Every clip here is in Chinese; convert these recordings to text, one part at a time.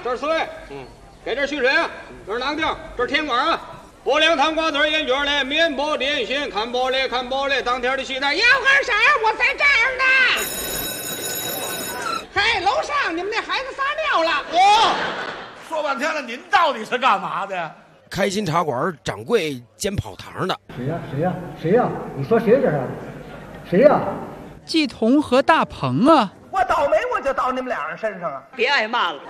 这是水，给这蓄水啊，这是囊丁，这是甜瓜啊。薄凉汤瓜子烟卷嘞，面包点心，看包嘞，当天的西单。 要干啥？我在这儿呢。嘿，楼上你们那孩子撒尿了。 说半天了，您到底是干嘛的呀？ 开心茶馆掌柜兼跑堂的。 谁呀？你说谁这是？谁呀？ 季彤和大鹏啊！ 我倒霉我就到你们俩人身上啊！ 别挨骂了。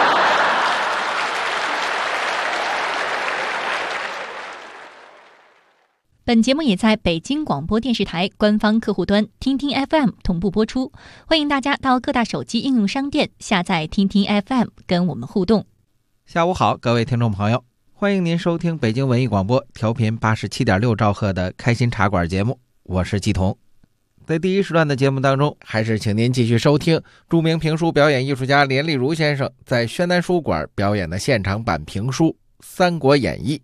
本节目也在北京广播电视台官方客户端听听 FM 同步播出，欢迎大家到各大手机应用商店下载听听 FM 跟我们互动。 下午好，各位听众朋友，欢迎您收听北京文艺广播调频87.6兆赫的开心茶馆节目，我是季彤。在第一时段的节目当中，还是请您继续收听著名评书表演艺术家连丽如先生在宣南书馆表演的现场版评书《三国演义》。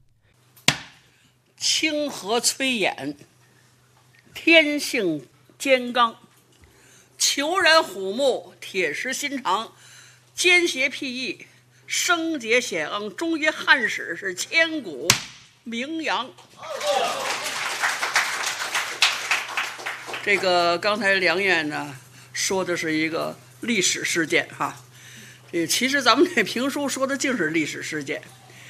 清和崔琰，天性坚刚，虬髯虎目，铁石心肠，奸邪僻义，生节显昂，终于汉史是千古名扬。这个刚才梁燕呢说的是一个历史事件哈，其实咱们这评书说的竟是历史事件。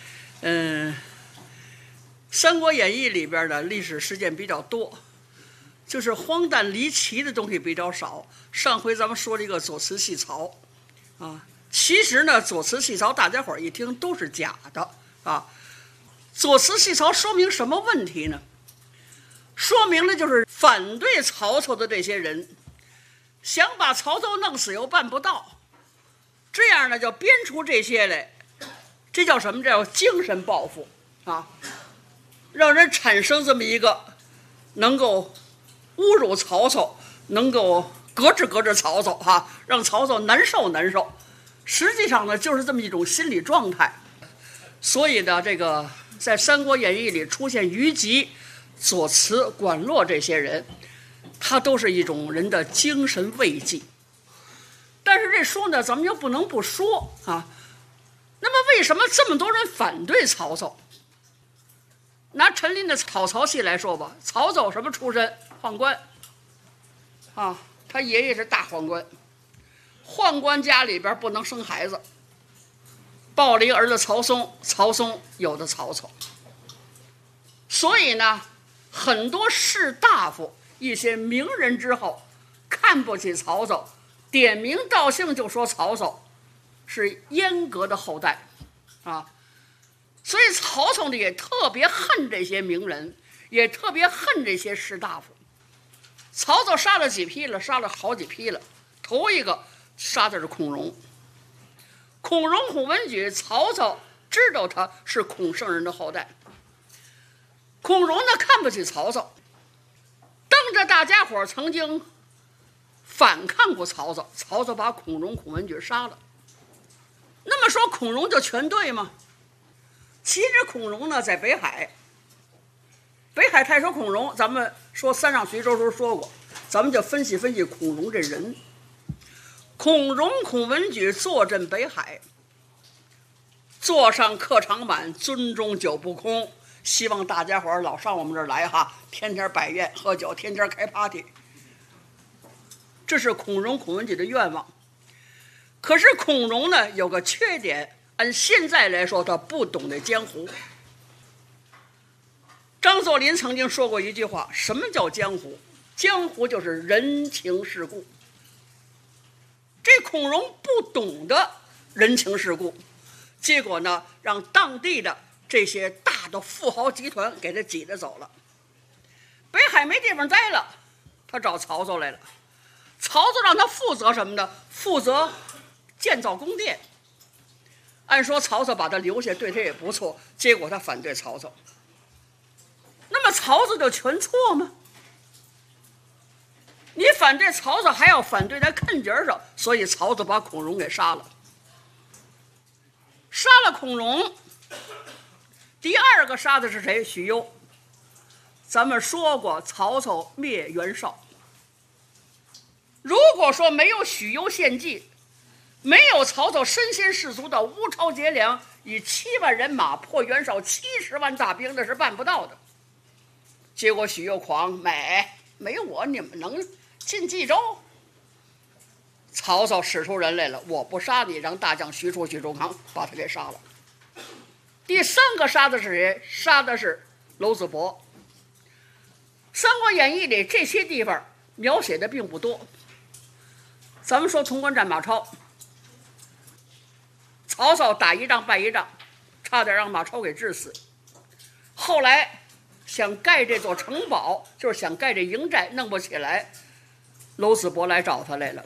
三国演义里边的历史事件比较多，就是荒诞离奇的东西比较少。上回咱们说了一个左慈戏曹啊，其实呢左慈戏曹大家伙一听都是假的啊。左慈戏曹说明什么问题呢？说明了就是反对曹操的这些人想把曹操弄死又办不到，这样呢就编出这些来，这叫什么？这叫精神报复啊，让人产生这么一个能够侮辱曹操，能够革制曹操哈，让曹操难受。实际上呢就是这么一种心理状态。所以呢这个在《三国演义》里出现虞姬、左慈、管骆这些人，他都是一种人的精神慰藉。但是这书呢咱们又不能不说啊，那么为什么这么多人反对曹操？拿陈琳的讨曹戏来说吧，曹操什么出身？宦官啊，他爷爷是大宦官，宦官家里边不能生孩子，抱了一个儿子曹嵩，曹嵩有的曹操。所以呢很多士大夫一些名人之后看不起曹操，点名道姓就说曹操是阉割的后代啊。所以曹操呢也特别恨这些名人，也特别恨这些士大夫。曹操杀了几批了？杀了好几批了。头一个杀的是孔融。孔融、孔文举，曹操知道他是孔圣人的后代。孔融呢看不起曹操，当着大家伙曾经反抗过曹操，曹操把孔融、孔文举杀了。那么说孔融就全对吗？其实孔融呢在北海太守孔融，咱们说三上徐州时候说过，咱们就分析孔融这人。孔融、孔文举坐镇北海，座上客常满，樽中酒不空，希望大家伙老上我们这儿来哈，天天摆宴喝酒，天天开 party。 这是孔融、孔文举的愿望。可是孔融呢有个缺点，按现在来说他不懂得江湖。张作霖曾经说过一句话，什么叫江湖？江湖就是人情世故。这孔融不懂得人情世故，结果呢让当地的这些大的富豪集团给他挤着走了。北海没地方待了，他找曹操来了。曹操让他负责什么呢？负责建造宫殿。按说曹操把他留下对他也不错，结果他反对曹操。那么曹操就全错吗？你反对曹操还要反对在坑节上，所以曹操把孔融给杀了。杀了孔融，第二个杀的是谁？许攸。咱们说过曹操灭袁绍，如果说没有许攸献计， 没有曹操身先士卒的乌巢截粮，以7万人马破袁绍70万大兵，那是办不到的。结果许攸狂，没我你们能进冀州？曹操使出人来了，我不杀你，让大将许褚、许仲康把他给杀了。第3个杀的是谁？杀的是娄子博。《三国演义》里这些地方描写的并不多。咱们说潼关战马超，曹操打一仗败一仗，差点让马超给治死。后来想盖这座城堡，就是想盖这营寨，弄不起来，娄子博来找他来了。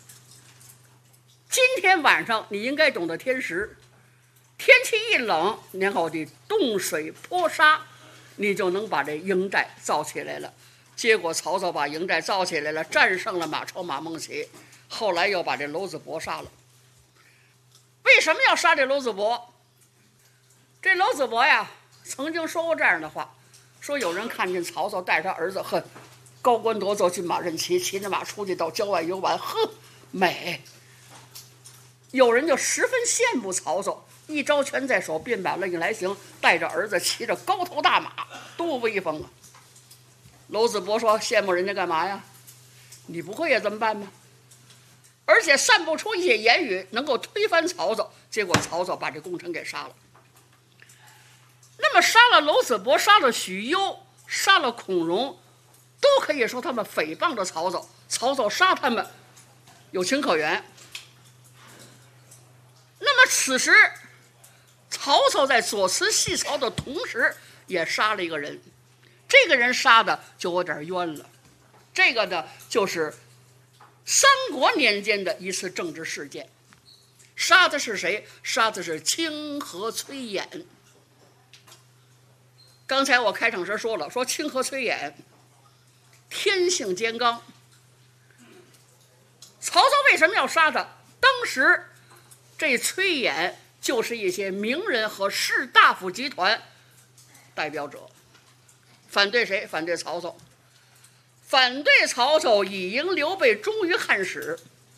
今天晚上你应该懂得天时，天气一冷，然后的冻水泼沙，你就能把这营寨造起来了。结果曹操把营寨造起来了，战胜了马超、马孟起，后来又把这娄子博杀了。为什么要杀这娄子博？这娄子博呀，曾经说过这样的话，说有人看见曹操带着他儿子，高官夺走，骏马任骑，骑着马出去到郊外游玩，美。有人就十分羡慕曹操，一招拳在手，便把令来行，带着儿子骑着高头大马，多威风啊！娄子博说：“羡慕人家干嘛呀？你不会也这么办吗？”而且散布出一些言语，能够推翻曹操。结果曹操把这功臣给杀了。那么杀了娄子博，杀了许攸，杀了孔融，都可以说他们诽谤着曹操。曹操杀他们有情可原。那么此时曹操在左慈戏曹的同时，也杀了一个人。这个人杀的就有点冤了。这个呢，就是三国年间的一次政治事件。杀的是谁？杀的是清河崔琰。刚才我开场时说了，说清河崔琰天性坚刚。曹操为什么要杀他？当时这崔琰就是一些名人和士大夫集团代表者。反对谁？反对曹操。反对曹操以迎刘备忠于汉室。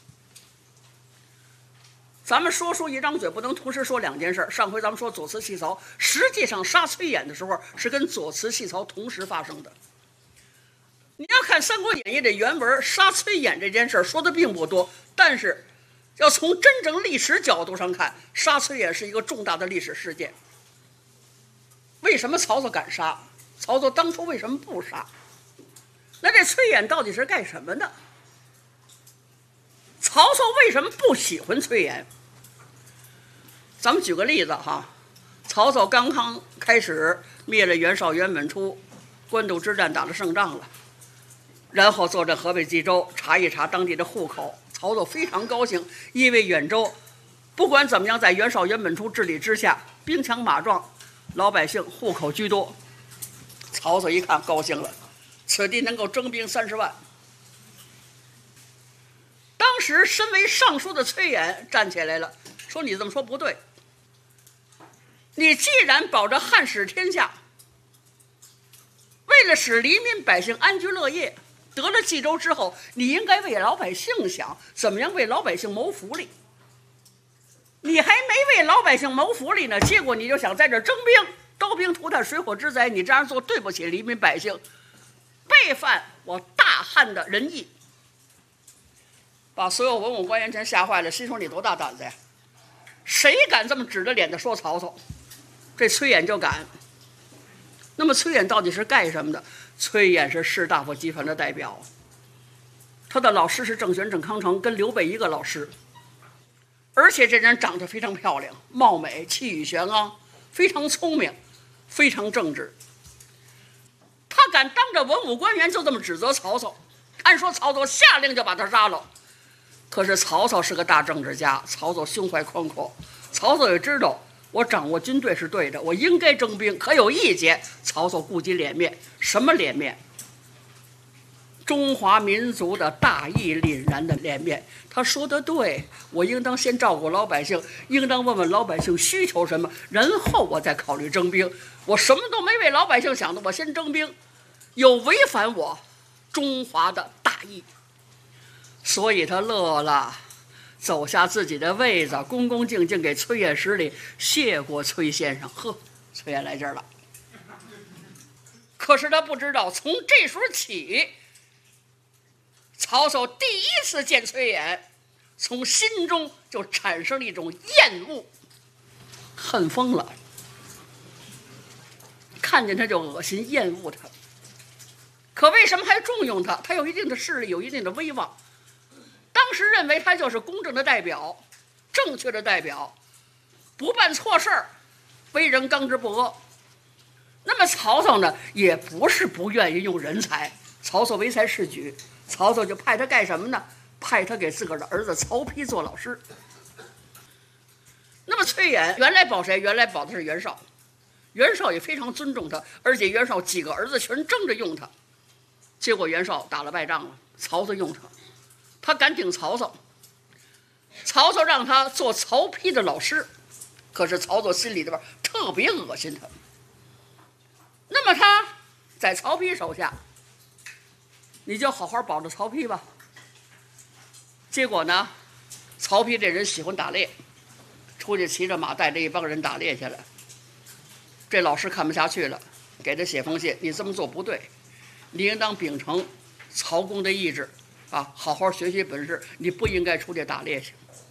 咱们说书一张嘴，不能同时说两件事。上回咱们说左慈戏曹，实际上杀崔琰的时候是跟左慈戏曹同时发生的。你要看《三国演义》的原文，杀崔琰这件事说的并不多，但是要从真正历史角度上看，杀崔琰是一个重大的历史事件。为什么曹操敢杀？曹操当初为什么不杀？那这崔琰到底是干什么的？曹操为什么不喜欢崔琰？咱们举个例子哈，曹操刚刚开始灭了袁绍、袁本初，官渡之战打了胜仗了，然后坐镇河北冀州，查一查当地的户口。曹操非常高兴，因为兖州不管怎么样，在袁绍、袁本初治理之下，兵强马壮，老百姓户口居多。曹操一看高兴了，此地能够征兵30万。当时身为尚书的崔琰站起来了，说你这么说不对，你既然保着汉室天下，为了使黎民百姓安居乐业，得了冀州之后，你应该为老百姓想怎么样为老百姓谋福利。你还没为老百姓谋福利呢，结果你就想在这征兵，刀兵涂炭，水火之灾，你这样做对不起黎民百姓，背犯我大汉的仁义，把所有文武官员全吓坏了，心说你多大胆子呀？谁敢这么指着脸的说曹操？这崔琰就敢。那么崔琰到底是干什么的？崔琰是士大夫集团的代表，他的老师是郑玄、郑康成，跟刘备一个老师。而且这人长得非常漂亮，貌美，气宇轩昂，非常聪明，非常正直。他敢当着文武官员就这么指责曹操，按说曹操下令就把他杀了。可是曹操是个大政治家，曹操胸怀宽阔，曹操也知道我掌握军队是对的，我应该征兵。可有一节，曹操顾及脸面。什么脸面？中华民族的大义凛然的脸面。他说的对，我应当先照顾老百姓，应当问问老百姓需求什么，然后我再考虑征兵。我什么都没为老百姓想的，我先征兵，有违反我中华的大义。所以他乐了。 走下自己的位子，恭恭敬敬给崔琰施礼，谢过崔先生。呵，崔琰来劲儿了。可是他不知道，从这时候起，曹操第一次见崔琰，从心中就产生了一种厌恶，恨疯了。看见他就恶心，厌恶他。可为什么还重用他？他有一定的势力，有一定的威望。当时认为他就是公正的代表，正确的代表，不办错事儿，为人刚直不阿。那么曹操呢，也不是不愿意用人才。曹操唯才是举，曹操就派他干什么呢？派他给自个儿的儿子曹丕做老师。那么崔琰原来保谁？原来保的是袁绍，袁绍也非常尊重他，而且袁绍几个儿子全争着用他。结果袁绍打了败仗了，曹操用他，他敢顶曹操，曹操让他做曹丕的老师，可是曹操心里边特别恶心他。那么他在曹丕手下，你就好好保着曹丕吧。结果呢，曹丕这人喜欢打猎，出去骑着马带着一帮人打猎去了。这老师看不下去了，给他写封信，你这么做不对，你应当秉承曹公的意志啊，好好学习本事，你不应该出去打猎去。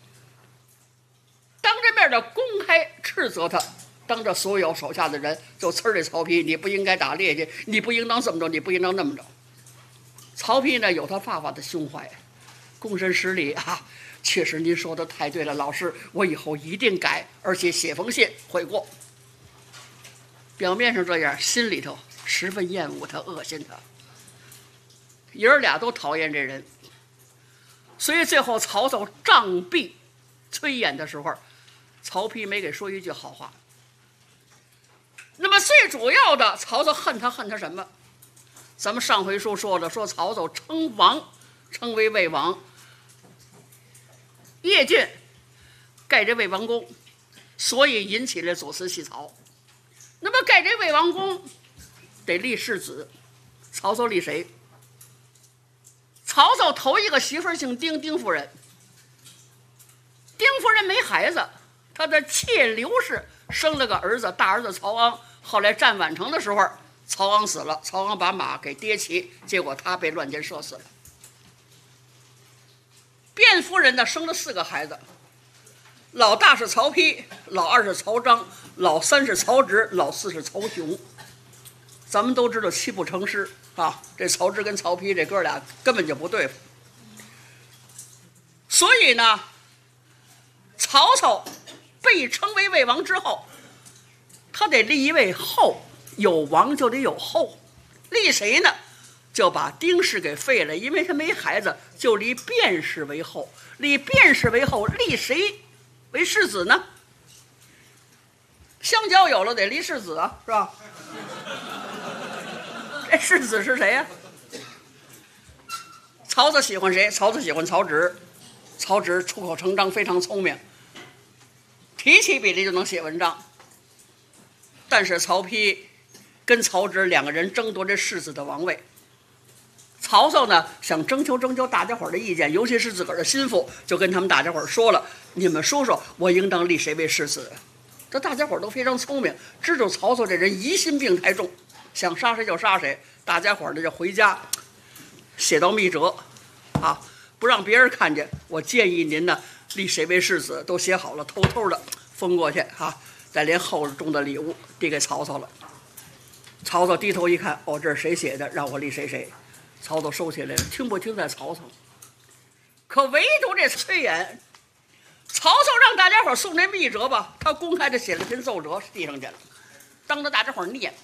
当着面的公开斥责他，当着所有手下的人就呲儿这曹丕，你不应该打猎去，你不应当这么着，你不应当那么着。曹丕呢，有他爸爸的胸怀，躬身施礼啊，确实您说的太对了，老师，我以后一定改，而且写封信悔过。表面上这样，心里头十分厌恶他，恶心他。爷儿俩都讨厌这人，所以最后曹操杖毙崔琰的时候，曹丕没给说一句好话。那么最主要的，曹操恨他什么？咱们上回书说了，说曹操称王，称为魏王，叶郡盖这魏王宫，所以引起了左思细曹。那么盖这魏王宫得立世子，曹操立谁？曹操头一个媳妇儿姓丁，丁夫人。丁夫人没孩子，他的妾刘氏生了个儿子，大儿子曹昂。后来战宛城的时候，曹昂死了，曹昂把马给跌骑，结果他被乱箭射死了。卞夫人呢，生了4个孩子，老大是曹丕，老二是曹彰，老三是曹植，老四是曹雄。咱们都知道七不成诗啊，这曹植跟曹丕这哥俩根本就不对付。所以呢，曹操被称为魏王之后，他得立一位后，有王就得有后，立谁呢？就把丁氏给废了，因为他没孩子，就立卞氏为后。立卞氏为后，立谁为世子呢？香蕉有了得立世子啊，是吧？这世子是谁呀？曹操喜欢谁？曹操喜欢曹植。曹植出口成章，非常聪明，提起笔来就能写文章。但是曹丕跟曹植2个人争夺这世子的王位。曹操呢，想征求大家伙的意见，尤其是自个儿的心腹，就跟他们大家伙说了，你们说说我应当立谁为世子。这大家伙都非常聪明，知道曹操这人疑心病太重，想杀谁就杀谁。大家伙呢就回家写到密折啊，不让别人看见，我建议您呢立谁为世子，都写好了，偷偷的封过去啊，再连厚重的礼物递给曹操了。曹操低头一看，哦，这是谁写的？让我立谁谁。曹操收起来了，听不听在曹操。可唯独这崔琰，曹操让大家伙送这密折吧，他公开的写了篇奏折递上去了，当着大家伙念。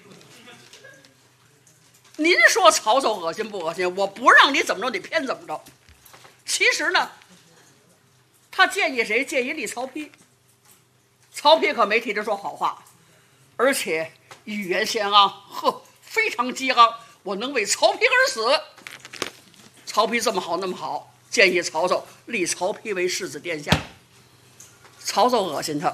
您说曹操恶心不恶心？我不让你怎么着，你偏怎么着。其实呢，他建议谁？建议立曹丕。曹丕可没替他说好话，而且语言轩昂，呵，非常激昂。我能为曹丕而死。曹丕这么好那么好，建议曹操立曹丕为世子殿下。曹操恶心他，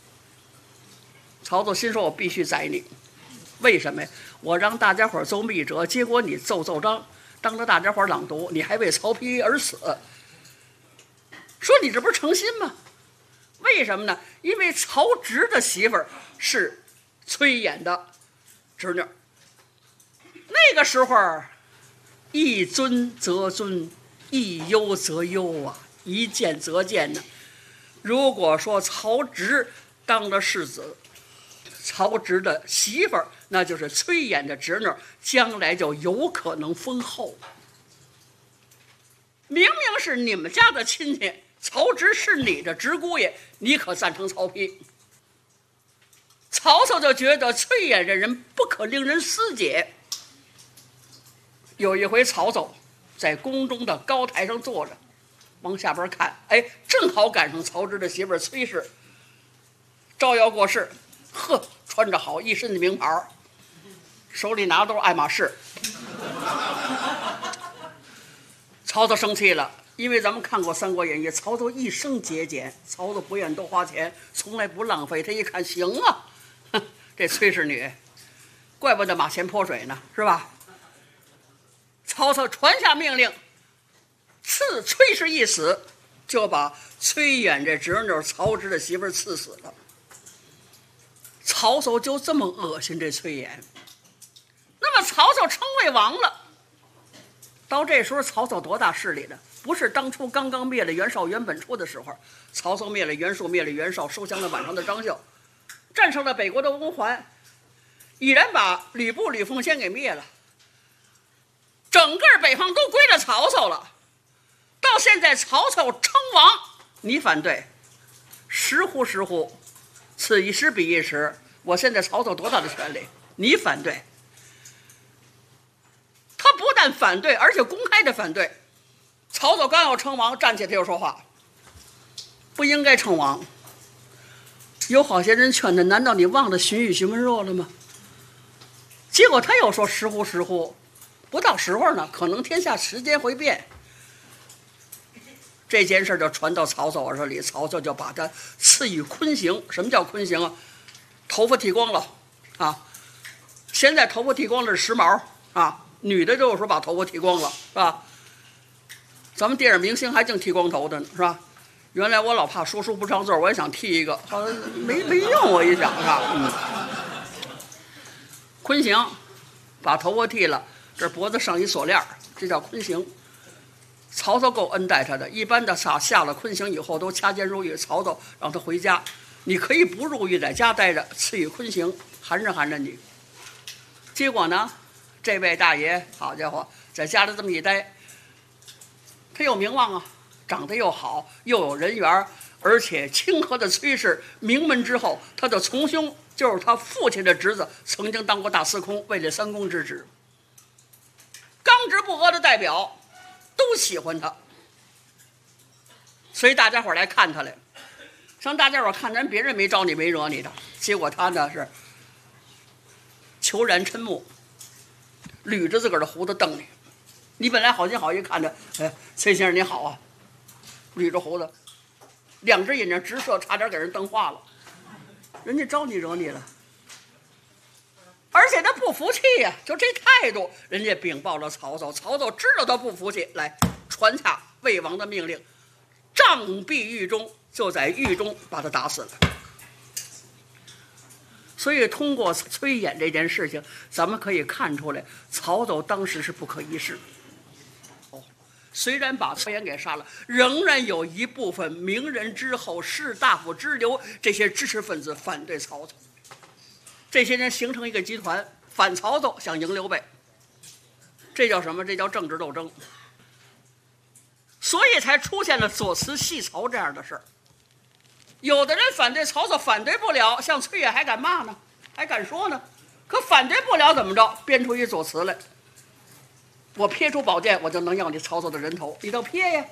曹操心说我必须宰你。为什么呀？我让大家伙奏密折，结果你奏章当着大家伙朗读，你还为曹丕而死。 说你这不是诚心吗？为什么呢？因为曹植的媳妇儿是崔琰的侄女。那个时候一尊则尊，一忧则忧啊，一见则见呢。如果说曹植当了世子，曹植的媳妇儿那就是崔琰的侄女，将来就有可能封后。明明是你们家的亲戚，曹植是你的侄姑爷，你可赞成曹丕？曹操就觉得崔琰这人不可令人私解。有一回，曹操在宫中的高台上坐着，往下边看，哎，正好赶上曹植的媳妇儿崔氏招摇过市，呵，穿着好一身的名牌，手里拿的都是爱马仕。曹操生气了，因为咱们看过《三国演义》，曹操一生节俭，曹操不愿多花钱，从来不浪费。他一看，行啊，哼，这崔氏女，怪不得马前泼水呢，是吧？曹操传下命令，赐崔氏一死，就把崔琰这侄女曹植的媳妇儿赐死了。曹操就这么恶心这崔琰。那么曹操称魏王了，到这时候曹操多大势力呢？不是当初刚刚灭了袁绍袁本初的时候，曹操灭了袁术，灭了袁绍，收降了宛城的张绣，战胜了北国的乌桓，已然把吕布吕奉先给灭了，整个北方都归了曹操了。到现在曹操称王，你反对，时乎时乎，此一时彼一时。我现在曹操多大的权力，你反对？他不但反对，而且公开的反对。曹操刚要称王，站起来就说话，不应该称王。有好些人劝他，难道你忘了荀彧、荀文若了吗？结果他又说时乎时乎，不到时候呢，可能天下时间会变。这件事就传到曹操耳朵里，曹操就把他赐予坤刑。什么叫坤刑啊？头发剃光了啊！现在头发剃光了是时髦啊，女的就是说把头发剃光了，是吧？咱们电影明星还净剃光头的呢，是吧？原来我老怕说书不上字，我也想剃一个，好像没用，我一想是吧？坤刑，把头发剃了，这脖子上一锁链，这叫坤刑。曹操够恩待他的，一般的下了坤刑以后都掐尖入狱，曹操让他回家，你可以不入狱，在家待着，赐予坤刑，寒碜寒碜你。结果呢，这位大爷好家伙，在家里这么一待，他有名望啊，长得又好，又有人缘，而且清河的崔氏名门之后，他的从兄就是他父亲的侄子，曾经当过大司空，位列3公之职，刚直不阿的代表，都喜欢他，所以大家伙来看他来，让大家伙看咱别人没招你没惹你的，结果他呢是虬髯瞠目，捋着自个儿的胡子瞪你。你本来好心好意看着，哎，崔先生你好啊，捋着胡子，2只眼睛直射，差点给人瞪化了。人家招你惹你了，而且他不服气呀，就这态度，人家禀报了曹操。曹操知道他不服气，来传下魏王的命令，杖毙狱中，就在狱中把他打死了。所以通过崔琰这件事情，咱们可以看出来，曹操当时是不可一世。虽然把崔琰给杀了，仍然有一部分名人之后、士大夫之流这些知识分子反对曹操。这些人形成一个集团，反曹操，想赢刘备。这叫什么？这叫政治斗争。所以才出现了左慈戏曹这样的事儿。有的人反对曹操，反对不了，像崔琰还敢骂呢，还敢说呢。可反对不了怎么着？编出一左慈来，我撇出宝剑，我就能要你曹操的人头，你倒撇呀！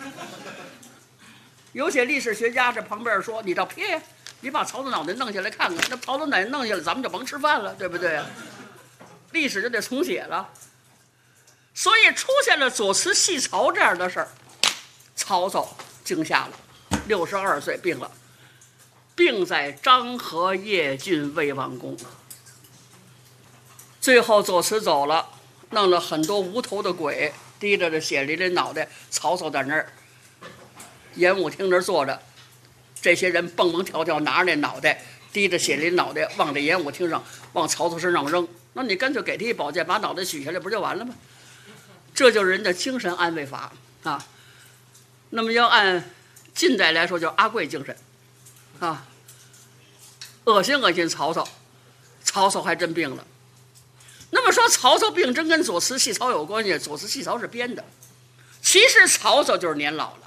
有些历史学家在旁边说：“你倒撇呀！你把曹操脑袋弄下来看看，那曹操脑袋弄下来，咱们就甭吃饭了，对不对？历史就得重写了。”所以出现了左慈戏曹这样的事儿，曹操惊吓了，62岁病了，病在漳河邺郡魏王宫。最后左慈走了，弄了很多无头的鬼，提着这血淋淋脑袋，曹操在那儿演武厅那儿坐着，这些人蹦蹦跳跳，拿着那脑袋，低着血淋脑袋往这演武厅上，往曹操身上扔。那你干脆给他一宝剑，把脑袋取下来，不就完了吗？这就是人的精神安慰法啊。那么要按近代来说，叫阿贵精神啊。恶心曹操，曹操还真病了。那么说曹操病真跟左慈戏曹有关系？左慈戏曹是编的，其实曹操就是年老了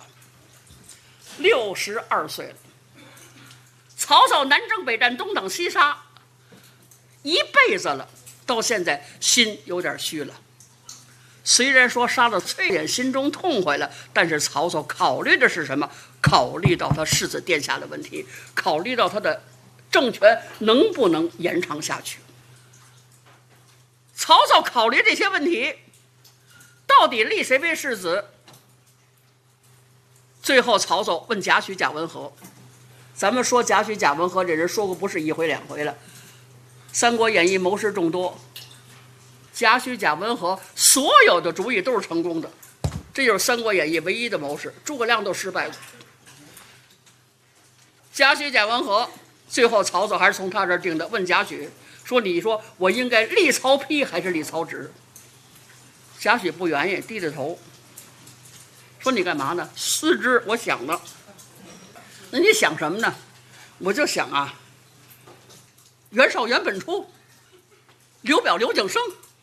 ，62岁了。曹操南征北战，东挡西杀，一辈子了，到现在心有点虚了。虽然说杀了崔琰心中痛快了，但是曹操考虑的是什么？考虑到他世子殿下的问题，考虑到他的政权能不能延长下去。曹操考虑这些问题，到底立谁为世子？最后曹操问贾诩、贾文和。咱们说贾诩、贾文和这人说过不是一回两回了，《三国演义》谋士众多，贾诩、贾文和所有的主意都是成功的，这就是《三国演义》唯一的谋士，诸葛亮都失败过。贾诩、贾文和，最后曹操还是从他这儿定的。问贾诩说：“你说我应该立曹丕还是立曹植？”贾诩不愿意，低着头说：“你干嘛呢？”思之，我想呢。那你想什么呢？我就想啊，袁绍、袁本初，刘表、刘景升。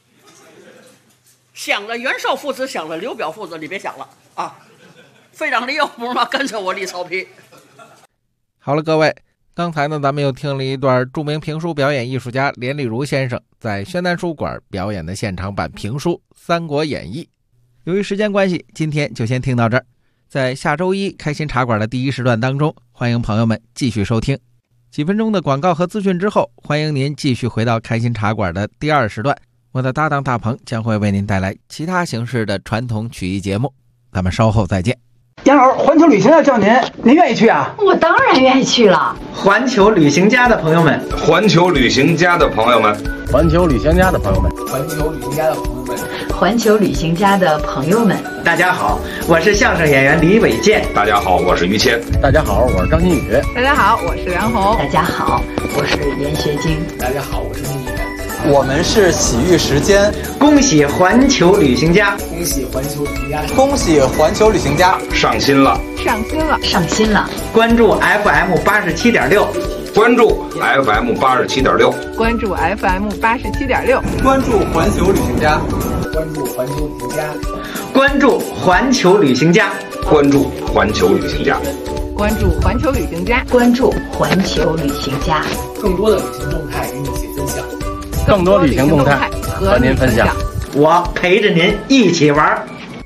想了袁绍父子，想了刘表父子，你别想了啊！非常理由不是吗？干脆我立曹丕。 好了，各位，刚才呢，咱们又听了一段著名评书表演艺术家连丽如先生在宣南书馆表演的现场版评书《三国演义》。由于时间关系，今天就先听到这儿。在下周一开心茶馆的第一时段当中，欢迎朋友们继续收听。几分钟的广告和资讯之后，欢迎您继续回到开心茶馆的第二时段。我的搭档大鹏将会为您带来其他形式的传统曲艺节目，咱们稍后再见。 杨老师，环球旅行要叫您，您愿意去啊？ 我当然愿意去了。 环球旅行家的朋友们， 环球旅行家的朋友们， 环球旅行家的朋友们， 环球旅行家的朋友们， 环球旅行家的朋友们， 大家好，我是相声演员李伟健。 大家好，我是于谦。 大家好，我是张馨予。 大家好，我是梁红。 大家好，我是严学晶。 大家好，我是聂远。 我们是喜遇时间， 恭喜环球旅行家， 恭喜环球旅行家， 恭喜环球旅行家上新了， 上新了， 上新了！ 关注 FM 87.6， 关注 FM 87.6， 关注 FM 87.6， 关注环球旅行家， 关注环球旅行家， 关注环球旅行家， 关注环球旅行家， 关注环球旅行家， 关注环球旅行家， 更多的旅行动态与你一起分享。 更多旅行动态和您分享， 我陪着您一起玩。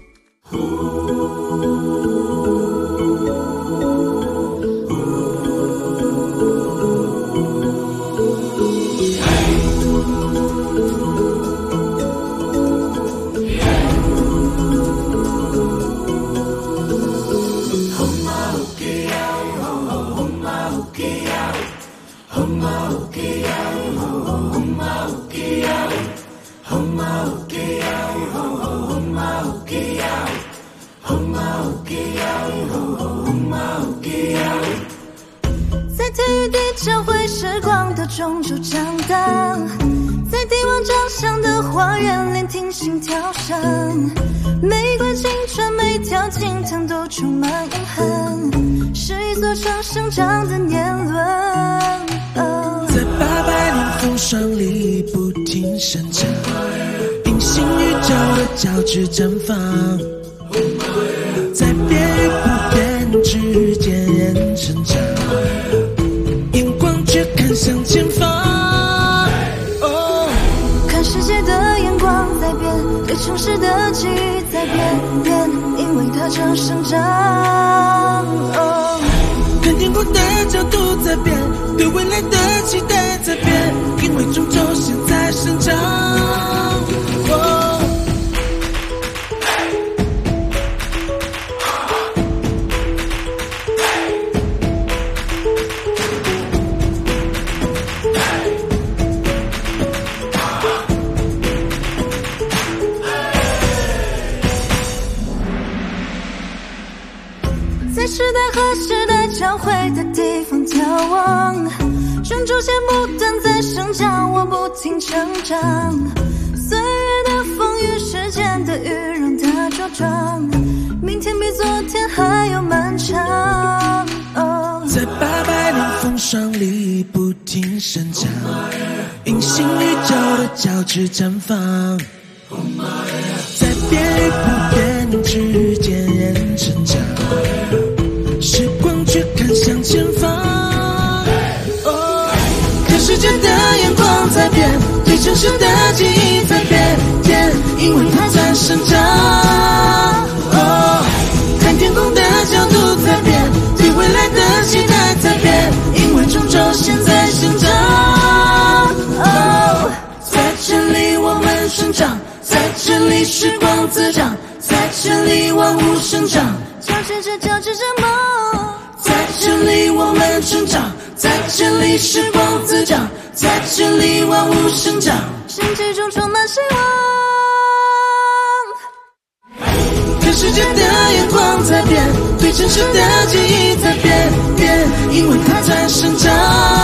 在体育地交汇时光的中轴长大，在帝王掌上的花园聆听心跳声，每个青春每条青藤都充满遗憾，是一座城生长的年轮。 在800年风霜里不停生长，平行宇宙的交织绽放，在变与不变之间成长，眼光却看向前方。 看世界的眼光在变，对城市的记忆在变，因为它正生长。 看天空的角度在变，对未来的期待在变，因为终究现在生长。 在时代和时代交汇的地方眺望，胸中线不断在生长，我不停成长。岁月的风雨，时间的雨，让它茁壮。明天比昨天还要漫长。 在800年风霜里不停生长，隐形宇宙的交织绽放。在变与不变之间人成长，时光却看向前方。看世界的眼光在变，对城市的记忆在变，因为它在生长。看天空的角度在变，对未来的期待在变，因为种种现在生长。在这里我们生长，在这里时光滋长，在这里万物生长， 交织着梦。 在这里我们生长，在这里时光滋长，在这里万物生长， 生机中充满希望。 看世界的眼光在变，对城市的记忆在变，因为它在生长。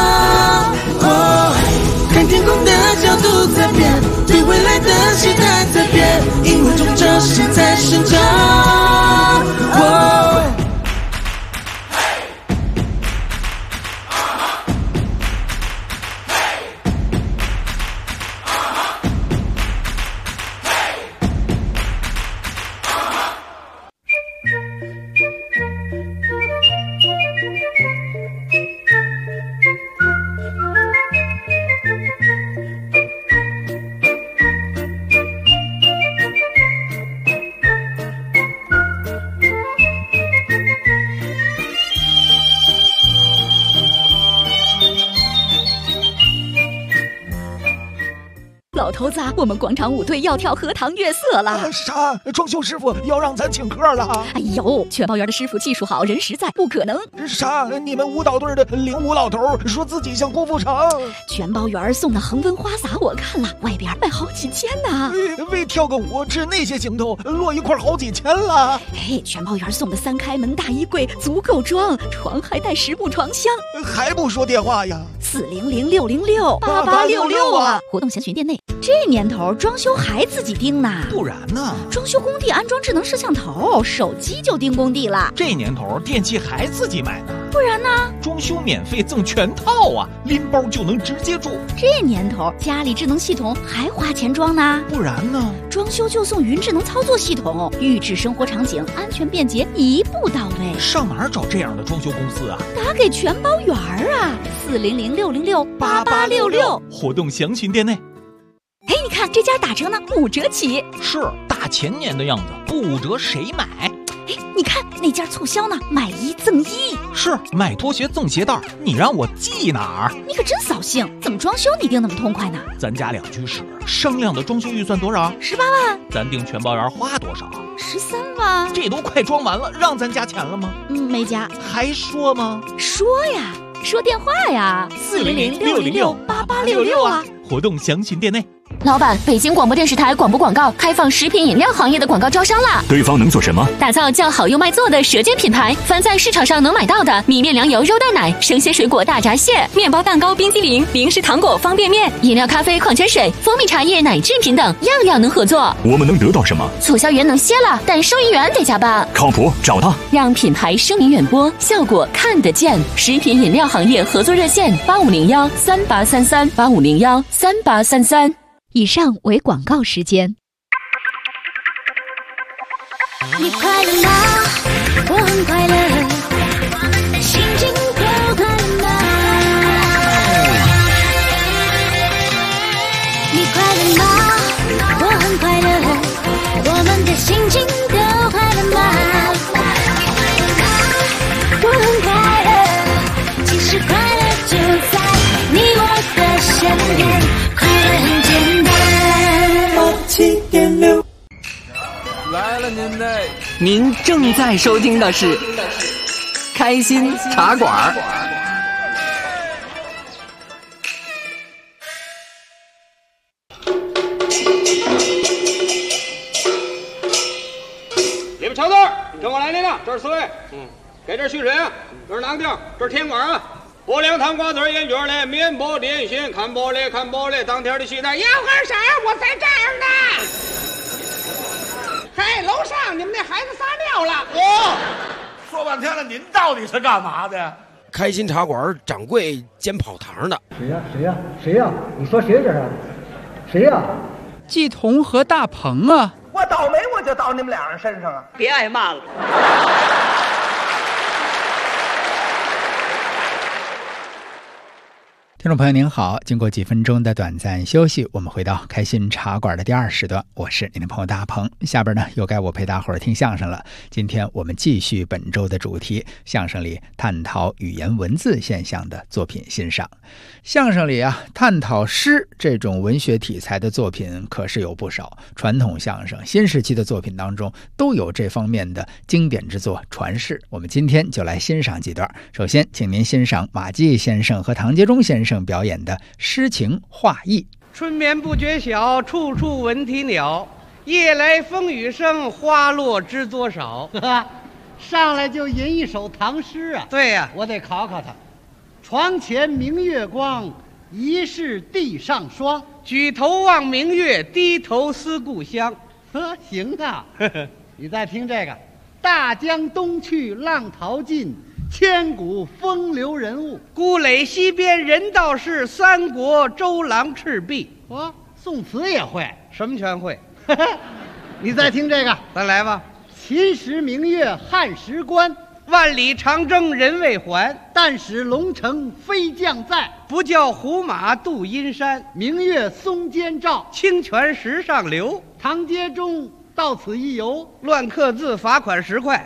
看天空的角度在变，对未来的期待在变，因为种种现在生长。 老头子，我们广场舞队要跳荷塘月色了。 啥？装修师傅要让咱请客了？ 哎呦，全包园的师傅技术好，人实在，不可能。 啥？你们舞蹈队的领舞老头说自己像郭富城。 全包园送的恒温花洒我看了，外边卖好几千呢。 为跳个舞吃那些行头，落一块好几千了。 哎，全包园送的3开门大衣柜足够装，床还带10部床箱。 还不说电话呀 ？400-606-8866啊！活动详询店内。这年头装修还自己盯呢？ 不然呢？ 装修工地安装智能摄像头，手机就盯工地了。 这年头电器还自己买呢？ 不然呢？ 装修免费赠全套啊，拎包就能直接住。 这年头家里智能系统还花钱装呢？ 不然呢？ 装修就送云智能操作系统，预制生活场景，安全便捷，一步到位。 上哪儿找这样的装修公司啊？ 打给全包园啊，400-606-8866。 活动详询店内。 哎，你看这家打折呢，5折起。 是大前年的样子，不5折谁买？ 哎，你看那家促销呢，买1赠1。 是买拖鞋赠鞋带，你让我记哪儿？ 你可真扫兴，怎么装修你定那么痛快呢？ 咱家2居室，商量的装修预算多少 ？18万。 咱定全包园花多少 ？13万。 这都快装完了，让咱加钱了吗？ 没加。 还说吗？ 说呀，说电话呀，400-606-8866啊。 活动详询店内。 老板，北京广播电视台广播广告开放食品饮料行业的广告招商啦！ 对方能做什么？ 打造叫好又卖座的舌尖品牌，凡在市场上能买到的米面粮油肉蛋奶、生鲜水果大闸蟹、面包蛋糕、冰激凌、零食糖果、方便面、饮料、咖啡、矿泉水、蜂蜜茶叶、奶制品等，样样能合作。 我们能得到什么？ 促销员能歇了，但收银员得加班。 靠谱，找他， 让品牌声名远播，效果看得见。食品饮料行业合作热线8501-3833，8501-3833。 以上为广告时间。 你快乐吗？我很快乐，心情都快乐吗？你快乐吗？我很快乐，我们的心情都快乐吗？我很快乐，其实快乐就在你我的身边，快乐很简单。7.6 来了您正在收听的是开心茶馆。 你们瞧字，跟我来领领，这是4位。 给这续人，这是囊丁，这是甜瓜啊。薄凉糖瓜子烟卷嘞，面包点心，看包嘞，当天的西餐，要根啥？我在这儿呢。嘿，楼上你们那孩子撒尿了。 说半天了，您到底是干嘛的？ 开心茶馆掌柜煎跑堂的。 谁呀？你说谁这是？谁呀？ 季彤和大鹏啊！ 我倒霉我就到你们俩人身上啊！ 别挨骂了。 听众朋友您好，经过几分钟的短暂休息，我们回到开心茶馆的第二时段，我是您的朋友大鹏。下边呢又该我陪大伙儿听相声了。今天我们继续本周的主题，相声里探讨语言文字现象的作品欣赏。相声里探讨诗这种文学题材的作品可是有不少，传统相声、新时期的作品当中都有这方面的经典之作传世。我们今天就来欣赏几段。首先，请您欣赏马季先生和唐杰忠先生表演的诗情画意。 春眠不觉晓，处处闻啼鸟。夜来风雨声，花落知多少。 上来就吟一首唐诗啊！ 对呀， 我得考考他。床前明月光，疑是地上霜。 举头望明月，低头思故乡。 行啊！你再听这个：大江东去，浪淘尽。千古风流人物， 孤垒西边人道是，三国周郎赤壁。 宋词也会， 什么全会？ 你再听这个， 咱来吧。 秦时明月汉时关， 万里长征人未还。 但使龙城飞将在， 不教胡马度阴山。 明月松间照， 清泉石上流。 唐杰忠到此一游， 乱刻字罚款10块。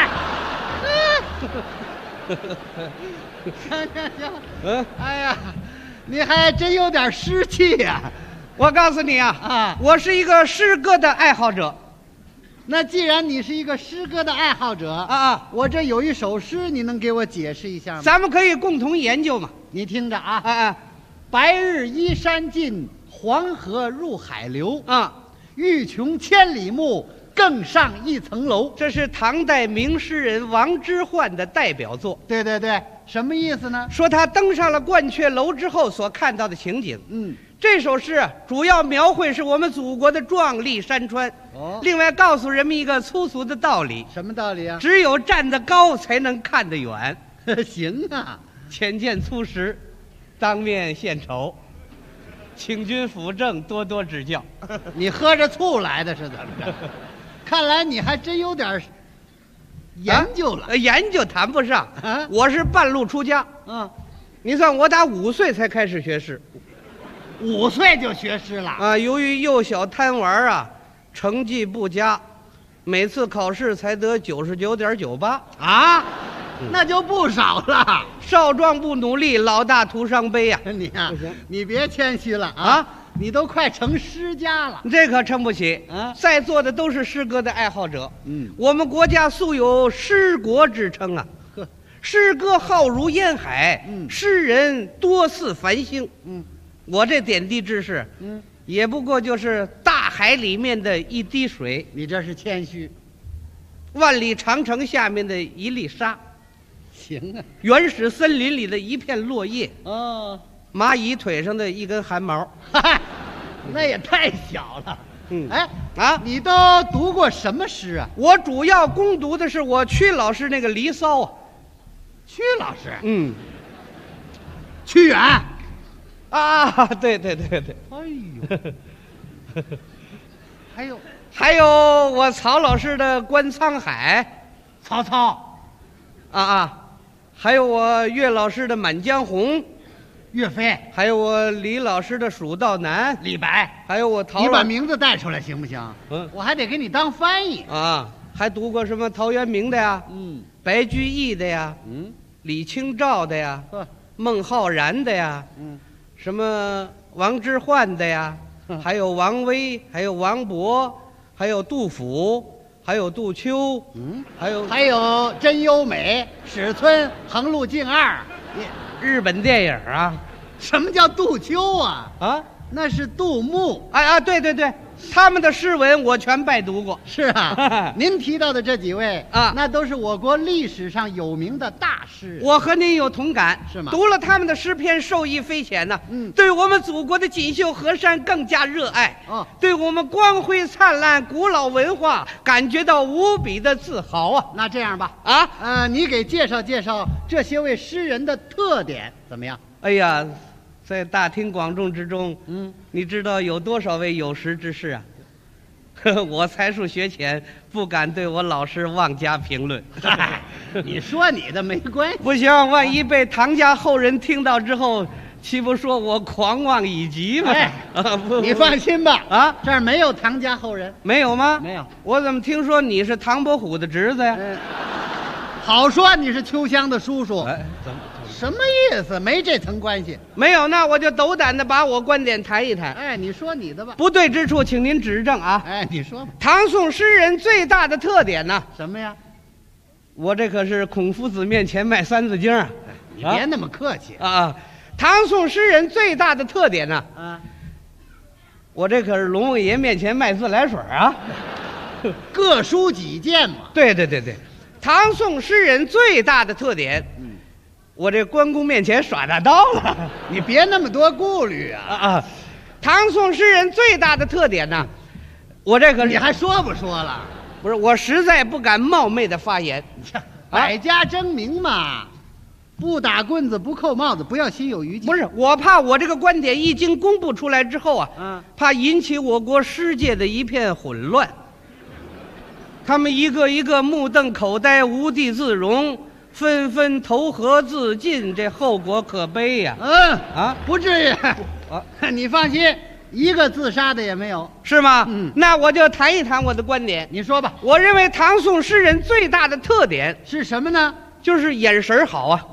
行，哎呀，你还真有点诗气呀！ 我告诉你我是一个诗歌的爱好者。 那既然你是一个诗歌的爱好者我这有一首诗，你能给我解释一下吗？ 咱们可以共同研究嘛。 你听着白日依山尽，黄河入海流欲穷千里目，更上一层楼。 这是唐代名诗人王之涣的代表作。 对，什么意思呢？ 说他登上了鹳雀楼之后所看到的情景。这首诗主要描绘是我们祖国的壮丽山川。另外告诉人们一个粗俗的道理。 什么道理啊？ 只有站得高才能看得远。 行啊， 浅见粗识，当面献丑，请君辅正，多多指教。 你喝着醋来的是怎么着？看来你还真有点研究了。 研究谈不上我是半路出家。你算我打5岁才开始学诗。 5岁就学诗了由于幼小贪玩成绩不佳，每次考试才得99.98 那就不少了。 少壮不努力，老大徒伤悲呀！ 你别谦虚了你都快成诗家了。 这可撑不起在座的都是诗歌的爱好者。我们国家素有诗国之称诗歌浩如烟海，诗人多似繁星。我这点滴知识也不过就是大海里面的一滴水。 你这是谦虚。 万里长城下面的一粒沙。 行啊。 原始森林里的一片落叶。蚂蚁腿上的一根汗毛。 那也太小了。你都读过什么诗啊？ 我主要攻读的是我曲老师那个《离骚》 曲老师？屈原对。 哎呦， 还有我曹老师的《观沧海》， 曹操还有我岳老师的《满江红》， 岳飞， 还有我李老师的《蜀道难》， 李白， 还有我陶。 你把名字带出来行不行？我还得给你当翻译还读过什么陶渊明的呀，白居易的呀，李清照的呀，孟浩然的呀，什么王之涣的呀，还有王维，还有王勃，还有杜甫，还有杜秋，还有真优美、史村、横路径二， 日本电影什么叫杜秋啊？那是杜牧。 对， 他们的诗文我全拜读过。 是啊，您提到的这几位啊， 那都是我国历史上有名的大诗人。 我和您有同感， 是吗？ 读了他们的诗篇，受益匪浅呐。对我们祖国的锦绣河山更加热爱。 哦， 对我们光辉灿烂古老文化感觉到无比的自豪啊。 那这样吧， 你你给介绍介绍这些位诗人的特点怎么样？ 哎呀，在大庭广众之中，你知道有多少位有识之士啊？我才疏学浅，不敢对我老师妄加评论。 你说你的没关系， 不行，万一被唐家后人听到之后，岂不说我狂妄以极吗？ 你放心吧，这儿没有唐家后人。 没有吗？ 没有。 我怎么听说你是唐伯虎的侄子呀？ 好说你是秋香的叔叔。 怎么？ 什么意思？没这层关系。 没有，那我就斗胆的把我观点谈一谈。 你说你的吧。 不对之处，请您指正啊。 你说吧。 唐宋诗人最大的特点呢？ 什么呀？ 我这可是孔夫子面前卖三字经啊！ 你别那么客气啊！唐宋诗人最大的特点呢？我这可是龙王爷面前卖自来水啊！ 各抒己见嘛。 对，唐宋诗人最大的特点。我这关公面前耍大刀了， 你别那么多顾虑啊！ 唐宋诗人最大的特点呢，我这可是你还说不说了？ 不是，我实在不敢冒昧的发言。 百家争鸣嘛，不打棍子不扣帽子，不要心有余悸。 不是，我怕我这个观点一经公布出来之后啊，怕引起我国诗界的一片混乱。他们一个一个目瞪口呆，无地自容。纷纷投河自尽，这后果可悲呀！ 不至于，你放心，一个自杀的也没有， 是吗？那我就谈一谈我的观点。 你说吧。 我认为唐宋诗人最大的特点是什么呢？ 就是眼神好啊。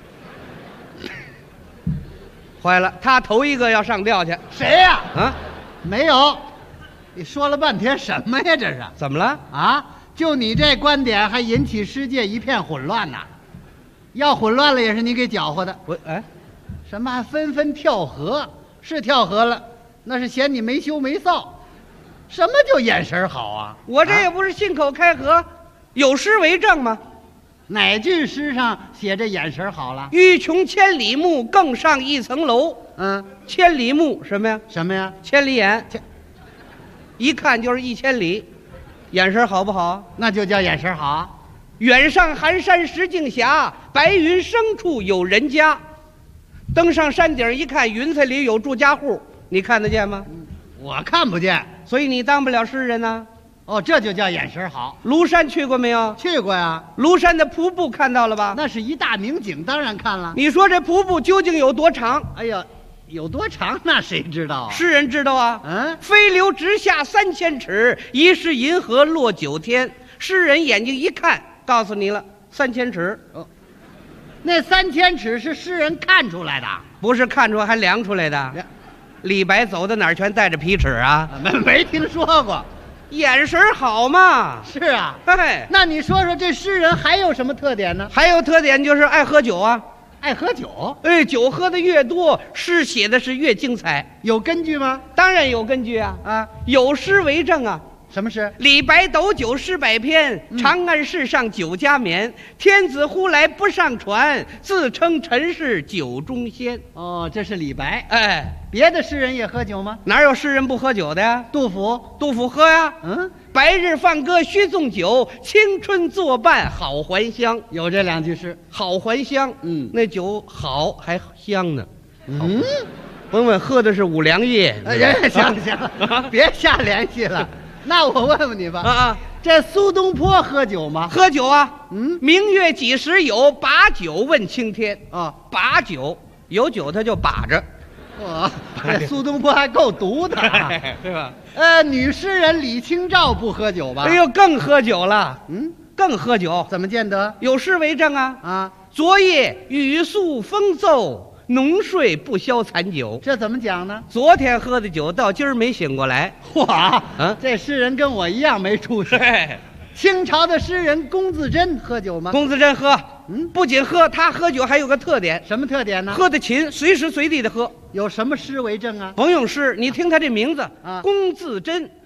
坏了，他头一个要上吊去。 谁呀？没有。你说了半天什么呀？这是怎么了啊？就你这观点，还引起世界一片混乱呐！要混乱了也是你给搅和的。什么还纷纷跳河？是跳河了，那是嫌你没羞没臊。什么叫眼神好啊？ 我这也不是信口开河，有诗为证吗？ 哪句诗上写着眼神好了？ 欲穷千里目，更上一层楼。千里目什么呀？ 什么呀？ 千里眼，一看就是1000里。眼神好不好？ 那就叫眼神好啊。 远上寒山石径斜，白云深处有人家。登上山顶一看，云彩里有住家户，你看得见吗？ 我看不见， 所以你当不了诗人呢。 这就叫眼神好。 庐山去过没有？ 去过呀。 庐山的瀑布看到了吧？ 那是一大名景，当然看了。 你说这瀑布究竟有多长？ 哎呀，有多长那谁知道啊？ 诗人知道啊。飞流直下3000尺，疑是银河落9天。诗人眼睛一看，告诉你了，3000尺。 那3000尺是诗人看出来的， 不是看出来还量出来的。李白走到哪儿全带着皮尺啊？ 没听说过。 眼神好嘛。 是啊。那你说说这诗人还有什么特点呢？ 还有特点就是爱喝酒啊。 爱喝酒？ 酒喝的越多，诗写的是越精彩。 有根据吗？ 当然有根据啊！有诗为证啊。 什么诗？ 李白斗酒诗百篇，长安市上酒家眠。天子呼来不上船，自称臣是酒中仙。 这是李白。别的诗人也喝酒吗？ 哪有诗人不喝酒的呀？ 杜甫喝呀。白日放歌须纵酒，青春作伴好还乡。 有这2句诗。 好还乡。那酒好还香呢。甭问喝的是五粮液。 行，别瞎联系了。那我问问你吧，这苏东坡喝酒吗？ 喝酒啊。明月几时有，把酒问青天。把酒，有酒他就把着。 这苏东坡还够毒的， 对吧？ 女诗人李清照不喝酒吧？ 哎呦，更喝酒了。更喝酒。 怎么见得？ 有诗为证啊。昨夜雨宿风骤，浓睡不消残酒。 这怎么讲呢？ 昨天喝的酒，到今儿没醒过来。 这诗人跟我一样没出息。清朝的诗人龚自珍喝酒吗？ 龚自珍喝。不仅喝，他喝酒还有个特点。 什么特点呢？ 喝得勤，随时随地的喝。 有什么诗为证啊？ 甭用诗，你听他这名字龚自珍，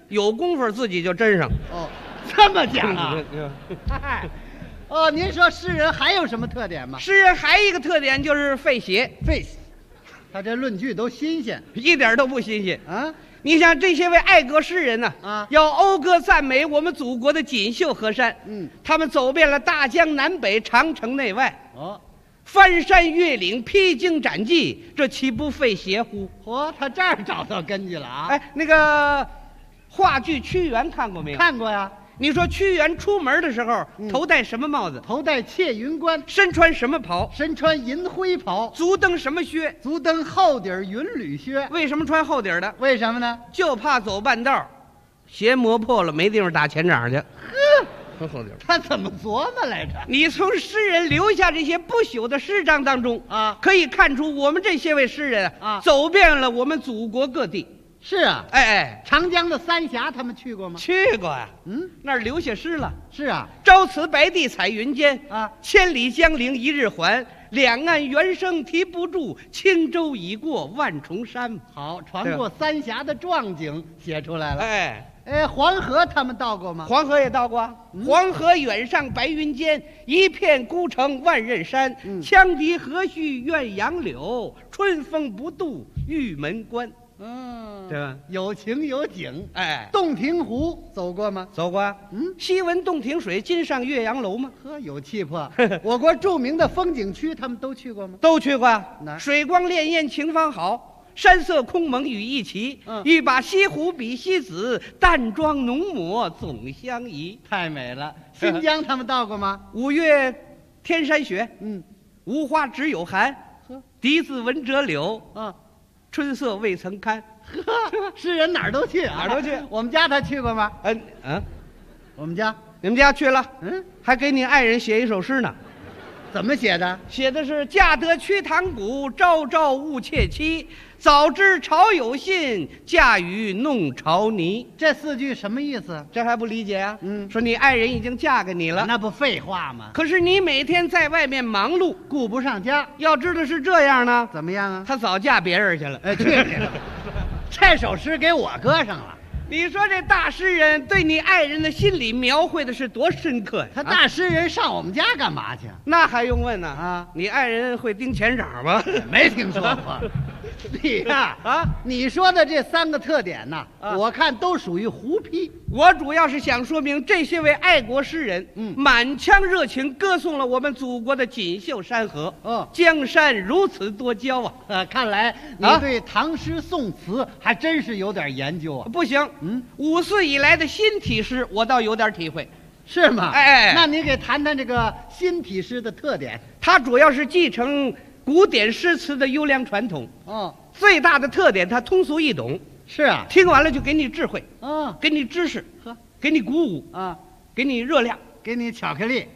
有功夫自己就真上。 哦，这么讲啊？哦，您说诗人还有什么特点吗？ 诗人还一个特点就是费写， 他这论据都新鲜， 一点都不新鲜啊！ 你像这些位爱国诗人呢，要讴歌赞美我们祖国的锦绣河山。他们走遍了大江南北、长城内外，翻山越岭、披荆斩棘，这岂不费邪乎？ 他这儿找到根据了啊！ 哎，那个话剧《屈原》看过没有？ 看过呀。 你说屈原出门的时候头戴什么帽子？ 头戴窃云冠。 身穿什么袍？ 身穿银灰袍。 足蹬什么靴？ 足蹬厚底云履靴。 为什么穿厚底的？ 为什么呢？ 就怕走半道，鞋磨破了，没地方打前掌去。穿厚底。 他怎么琢磨来着？ 你从诗人留下这些不朽的诗章当中可以看出我们这些位诗人走遍了我们祖国各地。 是啊， 哎， 长江的三峡他们去过吗？ 去过呀。那儿留下诗了。 是啊， 朝辞白帝彩云间千里江陵一日还，两岸猿声啼不住，轻舟已过万重山。 好，船过三峡的壮景写出来了。 哎， 黄河他们到过吗？ 黄河也到过。黄河远上白云间，一片孤城万仞山。羌笛何须怨杨柳，春风不度玉门关。对吧？ 有情有景。 哎， 洞庭湖走过吗？ 走过。西闻洞庭水，今上岳阳楼吗？ 呵，有气魄。我国著名的风景区，他们都去过吗？ 都去过。水光潋滟晴方好，山色空蒙雨亦奇。欲把西湖比西子，淡妆浓抹总相宜。 太美了。新疆他们到过吗？ 五月天山雪，无花只有寒。笛子闻折柳，春色未曾堪。 诗人哪儿都去啊， 哪儿都去。 我们家他去过吗？我们家， 你们家去了。还给你爱人写一首诗呢。 怎么写的？ 写的是嫁得瞿塘古，朝朝误妾妻。早知朝有信，嫁与弄潮泥。 这4句什么意思？ 这还不理解啊？说你爱人已经嫁给你了， 那不废话吗？ 可是你每天在外面忙碌， 顾不上家。 要知道是这样呢， 怎么样啊？ 他早嫁别人去了。 去你的！这首诗给我搁上了。 你说这大诗人对你爱人的心理描绘的是多深刻呀？ 他大诗人上我们家干嘛去？ 那还用问呢？你爱人会钉前掌吗？ 没听说过。你呀你说的这3个特点呢，我看都属于胡批。 我主要是想说明这些位爱国诗人，满腔热情歌颂了我们祖国的锦绣山河。江山如此多娇啊！ 看来你对唐诗宋词还真是有点研究啊。 不行，5岁以来的新体诗我倒有点体会。 是吗？ 哎， 那你给谈谈这个新体诗的特点。 它主要是继承古典诗词的优良传统。最大的特点，它通俗易懂。 是啊， 听完了就给你智慧，给你知识，给你鼓舞给你热量， 给你巧克力。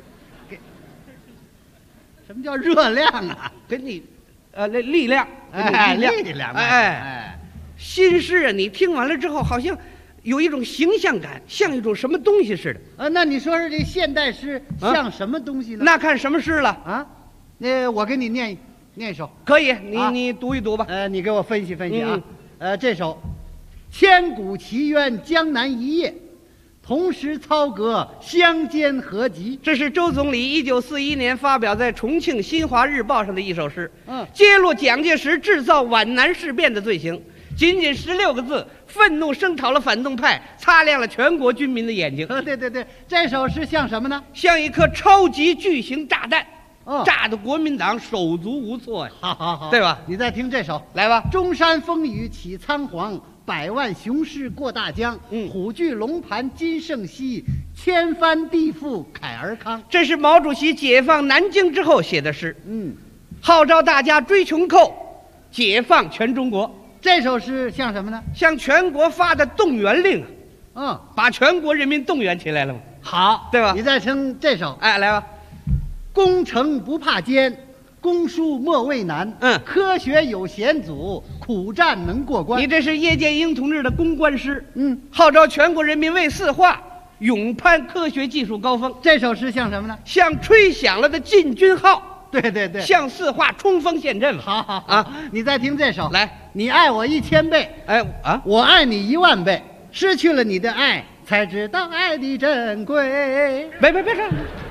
什么叫热量啊？ 给你力量， 力量。 新诗啊，你听完了之后，好像有一种形象感，像一种什么东西似的。 那你说说这现代诗像什么东西呢？ 那看什么诗了啊？我给你念一首。 可以，你读一读吧。 你给我分析分析啊。这首千古奇冤江南一夜，同时操戈相间何及。 这是周总理1941年发表在重庆《新华日报》上的一首诗，揭露蒋介石制造皖南事变的罪行。仅仅16个字，愤怒声讨了反动派，擦亮了全国军民的眼睛。 对，这首诗像什么呢？ 像一颗超级巨型炸弹，炸得国民党手足无措呀。 好， 对吧？ 你再听这首， 来吧。 中山风雨起仓皇，百万雄师过大江。虎踞龙盘今胜昔，千帆地覆凯而康。 这是毛主席解放南京之后写的诗。号召大家追穷寇，解放全中国。 这首诗像什么呢？ 像全国发的动员令把全国人民动员起来了嘛。 好， 对吧？ 你再听这首， 来吧。 攻城不怕艰，攻书莫畏难。科学有险阻，苦战能过关。 你这是叶剑英同志的攻关诗。号召全国人民为4化，勇攀科学技术高峰。 这首诗像什么呢？ 像吹响了的进军号。 对， 向4化冲锋陷阵嘛。 好，你再听这首， 来， 你爱我1000倍， 我爱你10000倍。 失去了你的爱，才知道爱的珍贵。 别唱，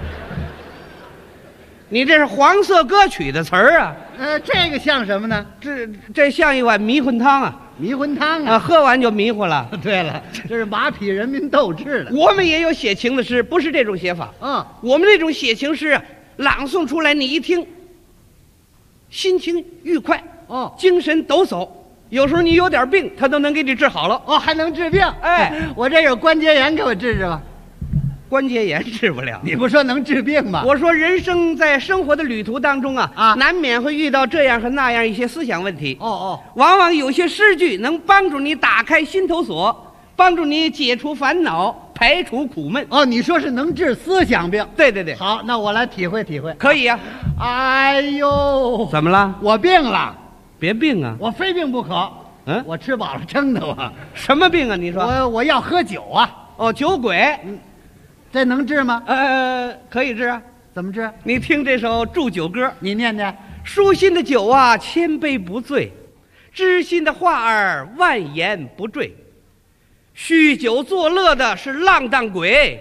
你这是黄色歌曲的词儿啊！ 这个像什么呢？ 这像一碗迷魂汤啊！ 迷魂汤啊！ 喝完就迷糊了。 对了，这是马匹人民斗志的。 我们也有写情的诗，不是这种写法。我们这种写情诗啊，朗诵出来你一听，心情愉快，精神抖擞。有时候你有点病，他都能给你治好了。 还能治病？ 哎， 我这有关节炎，给我治治吧。 关节炎治不了， 你不说能治病吗？ 我说人生在生活的旅途当中难免会遇到这样和那样一些思想问题。往往有些诗句能帮助你打开心头锁，帮助你解除烦恼，排除苦闷。 你说是能治思想病？ 对。 好，那我来体会体会。 可以啊。 哎呦， 怎么了？ 我病了。 别病啊！ 我非病不可。我吃饱了撑的我。 什么病啊？你说？ 我要喝酒啊！ 酒鬼。 这能治吗？ 可以治啊。 怎么治？ 你听这首祝酒歌， 你念念。 舒心的酒啊，千杯不醉；知心的话儿，万言不坠。酗酒作乐的是浪荡鬼，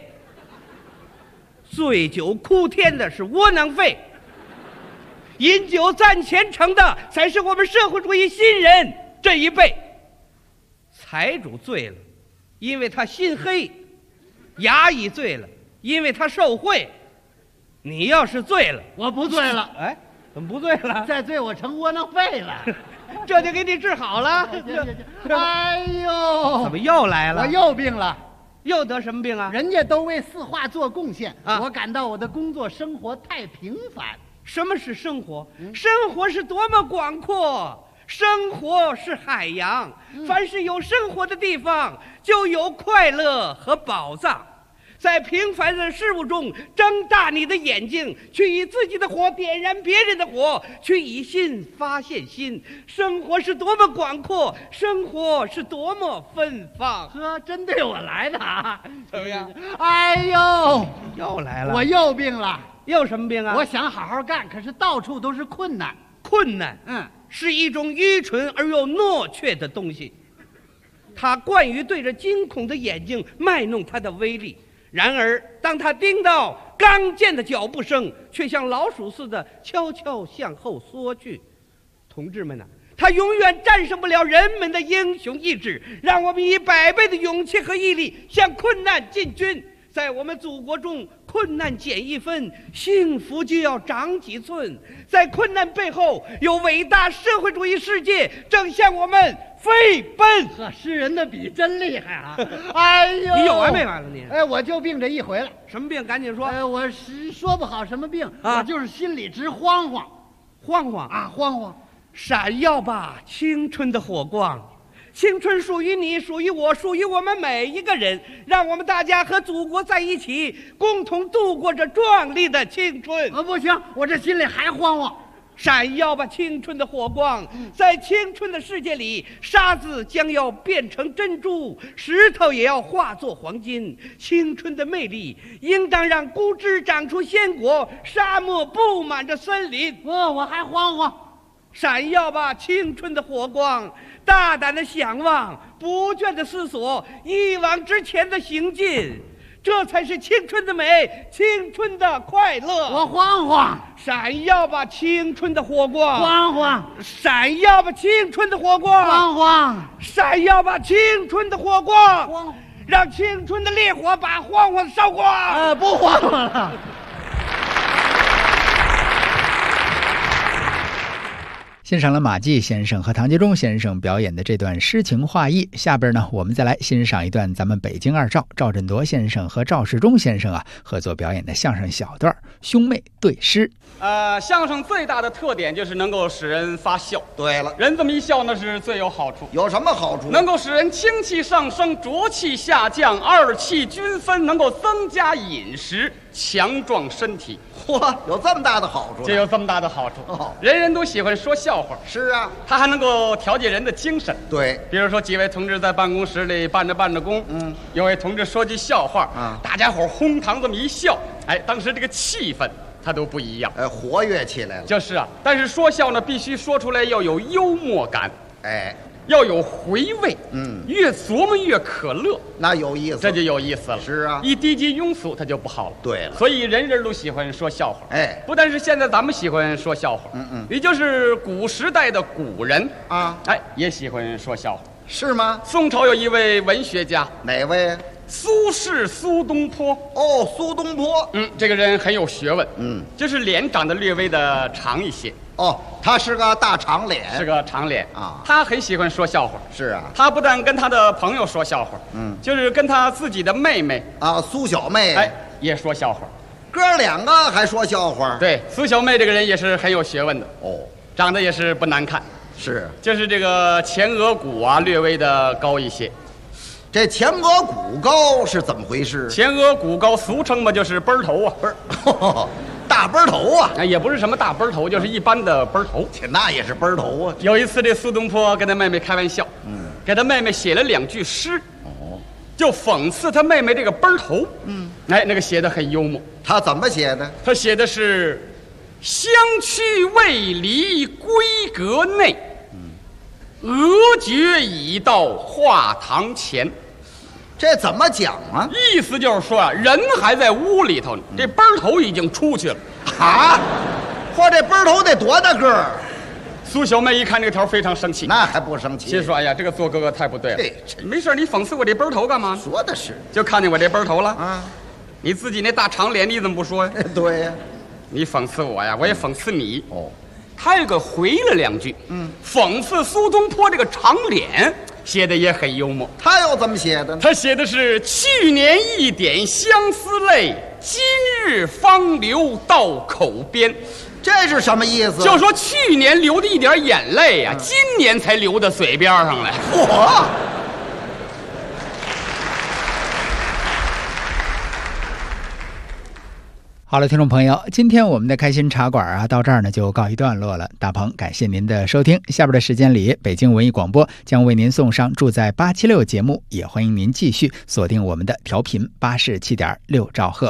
醉酒哭天的是窝囊废。饮酒赞前程的才是我们社会主义新人这一辈。财主醉了，因为他心黑；衙役醉了，因为他受贿。你要是醉了， 我不醉了。 哎，怎么不醉了？ 再醉我成窝囊废了。 这就给你治好了。 哎呦， 怎么又来了？ 我又病了。 又得什么病啊？ 人家都为四化做贡献我感到我的工作生活太平凡。 什么是生活？生活是多么广阔，生活是海洋。凡是有生活的地方，就有快乐和宝藏。在平凡的事物中睁大你的眼睛，去以自己的火点燃别人的火，去以心发现心。生活是多么广阔，生活是多么芬芳。 真对我来的啊！ 怎么样？ 哎呦， 又来了！ 我又病了。 又什么病啊？ 我想好好干，可是到处都是困难。 困难，是一种愚蠢而又懦怯的东西。他惯于对着惊恐的眼睛卖弄他的威力，然而当他听到刚健的脚步声，却像老鼠似的悄悄向后缩去。同志们他永远战胜不了人们的英雄意志。让我们以100倍的勇气和毅力向困难进军。在我们祖国中，困难减1分，幸福就要长几寸。在困难背后，有伟大社会主义世界正向我们飞奔。 诗人的笔真厉害啊！哎呦， 你有完没完了你？ 我就病这一回了。 什么病？赶紧说。 我说不好什么病我就是心里直慌慌， 慌慌啊，慌慌。 闪耀吧，青春的火光！青春属于你，属于我，属于我们每一个人。让我们大家和祖国在一起，共同度过这壮丽的青春。 不行，我这心里还慌慌。 闪耀吧，青春的火光！在青春的世界里，沙子将要变成珍珠，石头也要化作黄金。青春的魅力应当让枯枝长出鲜果，沙漠布满着森林。 我还慌慌。 闪耀吧，青春的火光！大胆的向往，不倦的思索，一往直前的行进，这才是青春的美，青春的快乐。 我慌慌。 闪耀吧，青春的火光！ 慌慌。 闪耀吧，青春的火光！ 慌慌。 闪耀吧，青春的火光！慌。让青春的烈火把慌慌烧光！ 不慌慌了。 欣赏了马季先生和唐杰忠先生表演的这段诗情画意，下边呢，我们再来欣赏一段咱们北京二赵赵振铎先生和赵世忠先生合作表演的相声小段《兄妹对诗》。 相声最大的特点就是能够使人发笑。 对了， 人这么一笑那是最有好处。 有什么好处？ 能够使人清气上升，浊气下降，二气均分，能够增加饮食，强壮身体。 嚯，有这么大的好处？ 就有这么大的好处。人人都喜欢说笑话。 是啊， 它还能够调节人的精神。 对， 比如说几位同志在办公室里办着工，有位同志说句笑话，大家伙哄堂这么一笑，当时这个气氛它都不一样， 活跃起来了。 就是啊，但是说笑呢，必须说出来要有幽默感。 要有回味，越琢磨越可乐， 那有意思， 这就有意思了。 是啊， 一低级庸俗，它就不好了。 对了， 所以人人都喜欢说笑话。 哎， 不但是现在咱们喜欢说笑话，也就是古时代的古人啊， 哎，也喜欢说笑话。 是吗？ 宋朝有一位文学家， 哪位？ 苏轼，苏东坡。 哦，苏东坡， 这个人很有学问，就是脸长得略微的长一些。 哦，他是个大长脸， 是个长脸啊。 他很喜欢说笑话。 是啊， 他不但跟他的朋友说笑话，就是跟他自己的妹妹啊，苏小妹， 哎，也说笑话。 哥两个还说笑话。 对，苏小妹这个人也是很有学问的哦， 长得也是不难看。 是， 就是这个前额骨啊，略微的高一些。 这前额骨高是怎么回事？ 前额骨高，俗称吧，就是奔头啊， 大奔头啊， 也不是什么大奔头，就是一般的奔头。 那也是奔头啊。 有一次，这苏东坡跟他妹妹开玩笑，给他妹妹写了2句诗，就讽刺他妹妹这个奔头。哎，那个写的很幽默。 他怎么写的？ 他写的是“相去未离闺阁内，额决已到画堂前”。 这怎么讲啊？ 意思就是说啊，人还在屋里头呢，这奔头已经出去了。 啊，嚯，这奔头得多大个儿？ 苏小妹一看这个条，非常生气。 那还不生气？ 心说：“哎呀，这个做哥哥太不对了。没事，你讽刺我这奔头干嘛？ 说的是， 就看见我这奔头了啊。 你自己那大长脸，你怎么不说呀？ 对呀， 你讽刺我呀，我也讽刺你。哦，他又给回了2句，讽刺苏东坡这个长脸。写的也很幽默。 他又怎么写的呢？ 他写的是去年一点相思泪，今日方流到口边。 这是什么意思？ 就说去年流的一点眼泪啊，今年才流到嘴边上来。 嚯！ 好了，听众朋友，今天我们的开心茶馆啊，到这儿呢就告一段落了。大鹏，感谢您的收听。下边的时间里，北京文艺广播将为您送上住在876节目，也欢迎您继续锁定我们的调频87.6兆赫。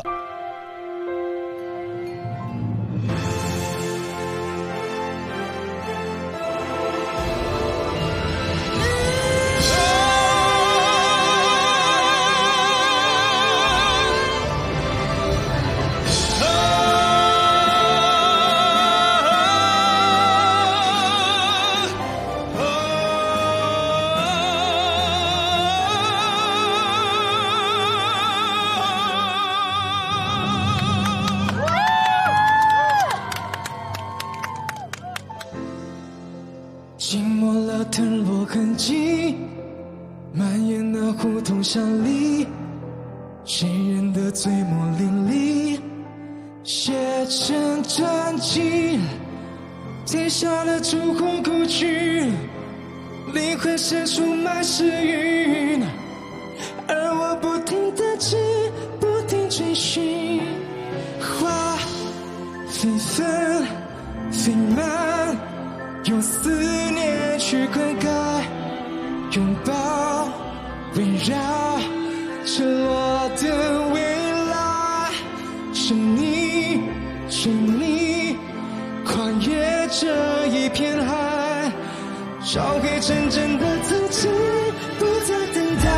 寂寞了腾落痕迹，蔓延那胡同巷里，谁人的嘴墨淋漓，写成传奇，贴下了烛火故去，灵魂深处满是云，而我不停地追，不停追寻，花飞纷飞满，用思念去灌溉，拥抱围绕沉落的未来，是你是你跨越这一片海，找回真正的自己，不再等待，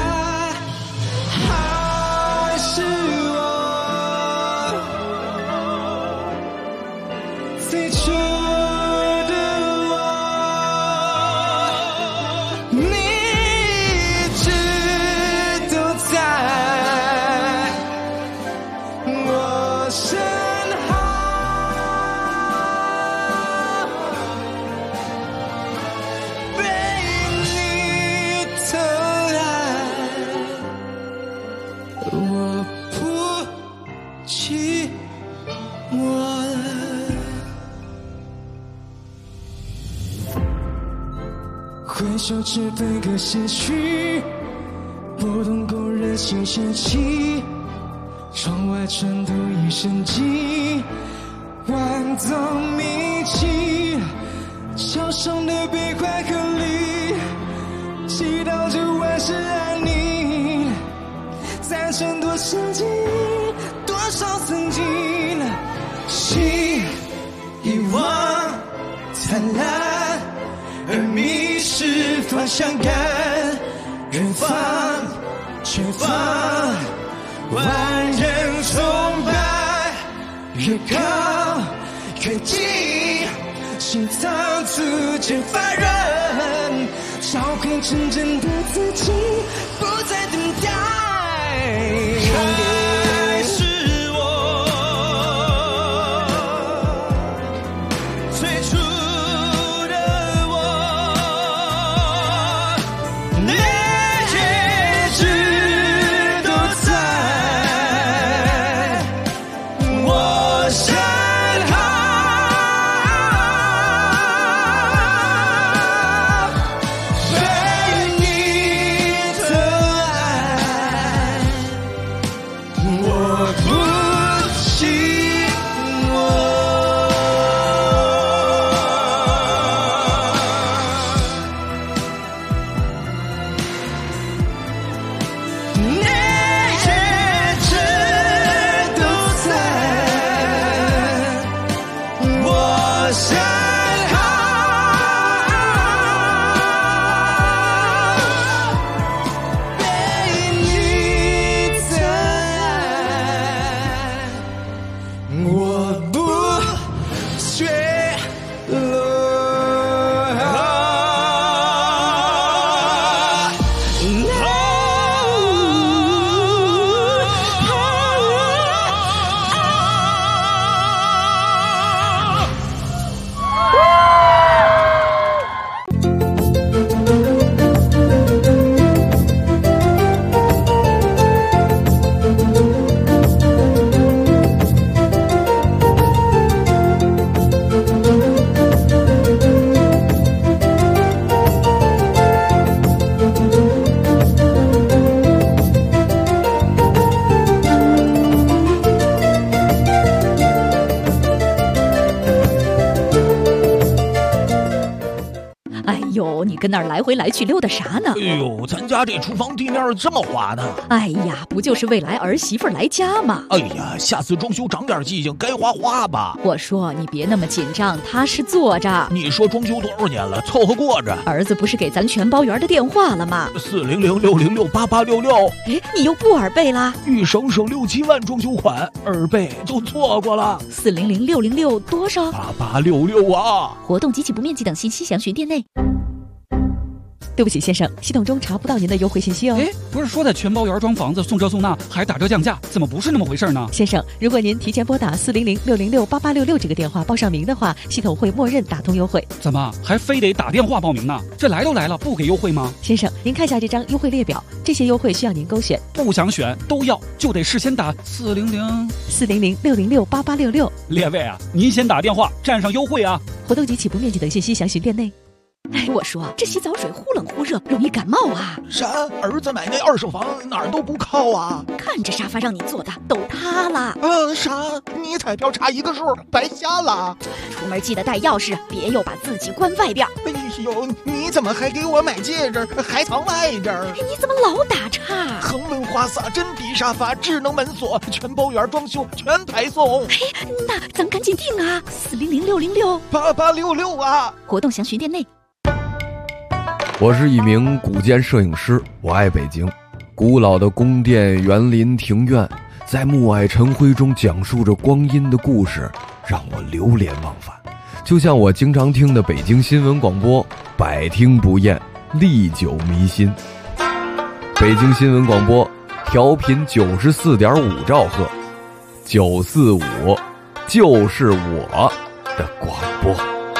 还是我最初回首只分个先去，不懂勾人心弦起，窗外春土一生机，万种迷迹，桥上的悲欢和离，祈祷着万事安宁，赞成多少记忆，多少曾经，心遗忘灿烂而迷失。 方向感，远方前方，万人崇拜，越靠越近，心脏逐渐发热，找回真正的自己，不再等待。还是我最初的我，你一直都在我身后，被你的爱我不寂寞。你一直都在我身后，被你的爱我不缺哎呦，你跟那儿来回来去溜达啥呢？ 哎呦，咱家这厨房地面这么滑呢。 哎呀，不就是为来儿媳妇来家吗？ 哎呀，下次装修长点记性，该花花吧。 我说你别那么紧张，踏实坐着。 你说装修多少年了，凑合过着。 儿子不是给咱全包园的电话了吗 ？400-606-8866。 哎，你又不耳背啦？ 一省省6、7万装修款，耳背就错过了。 400-606多少 ？8866啊！ 活动及其不面积等信息详询店内。对不起，先生，系统中查不到您的优惠信息哦。 哎，不是说的全包园装房子送这送那，还打折降价，怎么不是那么回事呢？ 先生，如果您提前拨打400-606-8866这个电话报上名的话，系统会默认打通优惠。 怎么还非得打电话报名呢？这来都来了，不给优惠吗？ 先生，您看下这张优惠列表，这些优惠需要您勾选。 不想选都要，就得事先打 400-606-8866。 列位啊，您先打电话占上优惠啊！ 活动及其不面积等信息详询店内。哎，我说这洗澡水忽冷忽热，容易感冒啊！ 啥？儿子买那二手房哪儿都不靠啊！ 看这沙发让你坐的都塌了。 啥？你彩票差一个数，白瞎了。 出门记得带钥匙，别又把自己关外边。 哎呦，你怎么还给我买戒指，还藏外边？ 你怎么老打岔？ 恒温花洒、真皮沙发、智能门锁，全包园装修，全排送。 哎，那咱赶紧订啊 ！400-606-8866啊！ 活动详询店内。 我是一名古建摄影师，我爱北京。古老的宫殿、园林、庭院，在暮霭晨辉中讲述着光阴的故事，让我流连忘返。就像我经常听的北京新闻广播，百听不厌，历久弥新。北京新闻广播调频94.5兆赫，945就是我的广播。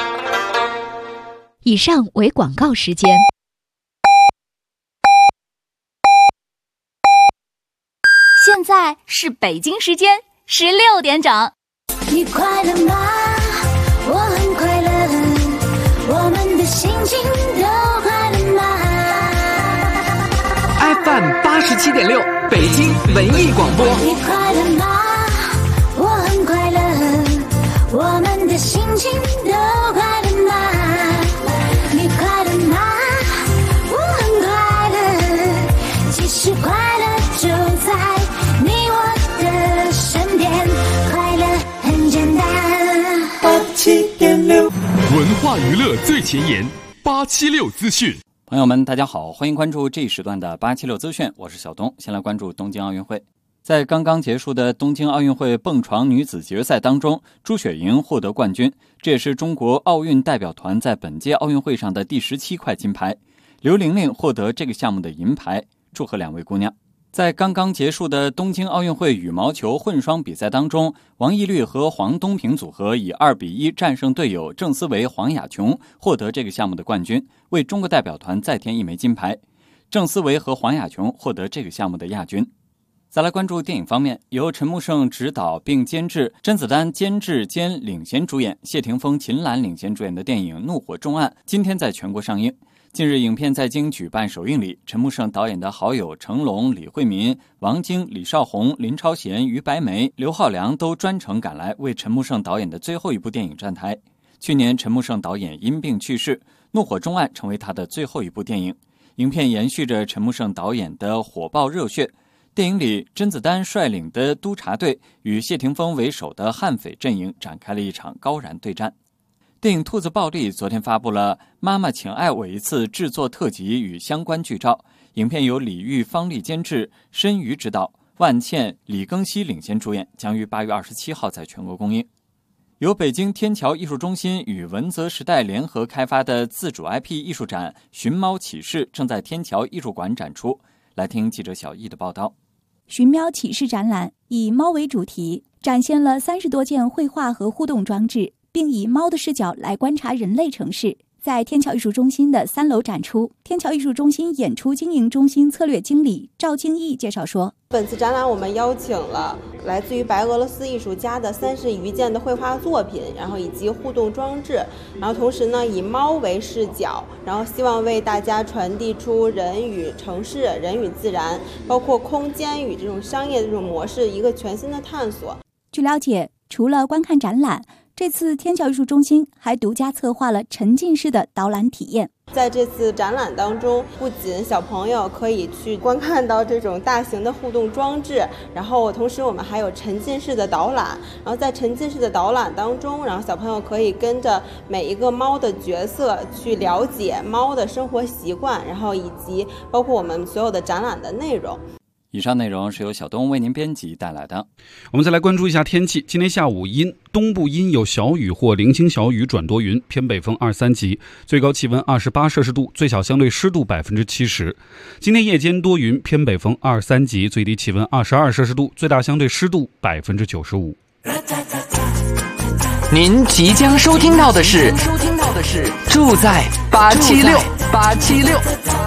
以上为广告时间。 现在是北京时间16点整。 你快乐吗？我很快乐，我们的心情都快乐吗 ？FM 87.6，北京文艺广播。 你快乐吗？我很快乐，我们的心情都快乐吗？你快乐吗？我很快乐，其实快乐就在你我的身边，快乐很简单。 87.6， 文化娱乐最前沿，876资讯。 朋友们，大家好，欢迎关注这一时段的876资讯，我是小东。先来关注东京奥运会。在刚刚结束的东京奥运会蹦床女子决赛当中，朱雪莹获得冠军，这也是中国奥运代表团在本届奥运会上的第17块金牌。刘玲玲获得这个项目的银牌，祝贺两位姑娘。在刚刚结束的东京奥运会羽毛球混双比赛当中，王懿律和黄东萍组合以2-1战胜队友郑思维、黄雅琼，获得这个项目的冠军，为中国代表团再添一枚金牌。郑思维和黄雅琼获得这个项目的亚军。再来关注电影方面，由陈木胜执导并监制，甄子丹监制兼领衔主演，谢霆锋、秦岚领衔主演的电影《怒火重案》今天在全国上映。近日，影片在京举办首映礼，陈木胜导演的好友成龙、李惠民、王晶、李少红、林超贤、于白眉、刘浩良都专程赶来为陈木胜导演的最后一部电影站台。去年陈木胜导演因病去世，《怒火重案》成为他的最后一部电影。影片延续着陈木胜导演的火爆热血。电影里，甄子丹率领的督察队与谢霆锋为首的悍匪阵营展开了一场高燃对战。电影《兔子暴力》昨天发布了《妈妈请爱我一次》制作特辑与相关剧照。影片由李玉、方丽监制，申瑜执导，万茜、李庚希领衔主演，将于8月27号在全国公映。由北京天桥艺术中心与文泽时代联合开发的自主 IP 艺术展《寻猫启事》正在天桥艺术馆展出。来听记者小易的报道。 寻喵启事展览以猫为主题，展现了30多件绘画和互动装置，并以猫的视角来观察人类城市，在天桥艺术中心的3楼展出。天桥艺术中心演出经营中心策略经理赵京义介绍说， 本次展览我们邀请了来自于白俄罗斯艺术家的30余件的绘画作品，然后以及互动装置，然后同时呢以猫为视角，然后希望为大家传递出人与城市、人与自然，包括空间与这种商业的这种模式一个全新的探索。 据了解，除了观看展览，这次天桥艺术中心还独家策划了沉浸式的导览体验。 在这次展览当中，不仅小朋友可以去观看到这种大型的互动装置，然后同时我们还有沉浸式的导览，然后在沉浸式的导览当中，然后小朋友可以跟着每一个猫的角色去了解猫的生活习惯，然后以及包括我们所有的展览的内容。 以上内容是由小东为您编辑带来的。 我们再来关注一下天气。今天下午东部阴有小雨或零星小雨转多云，偏北风2-3级，最高气温28摄氏度，最小相对湿度70%。今天夜间多云，偏北风2-3级，最低气温22摄氏度，最大相对湿度95%。 您即将收听到的是住在876。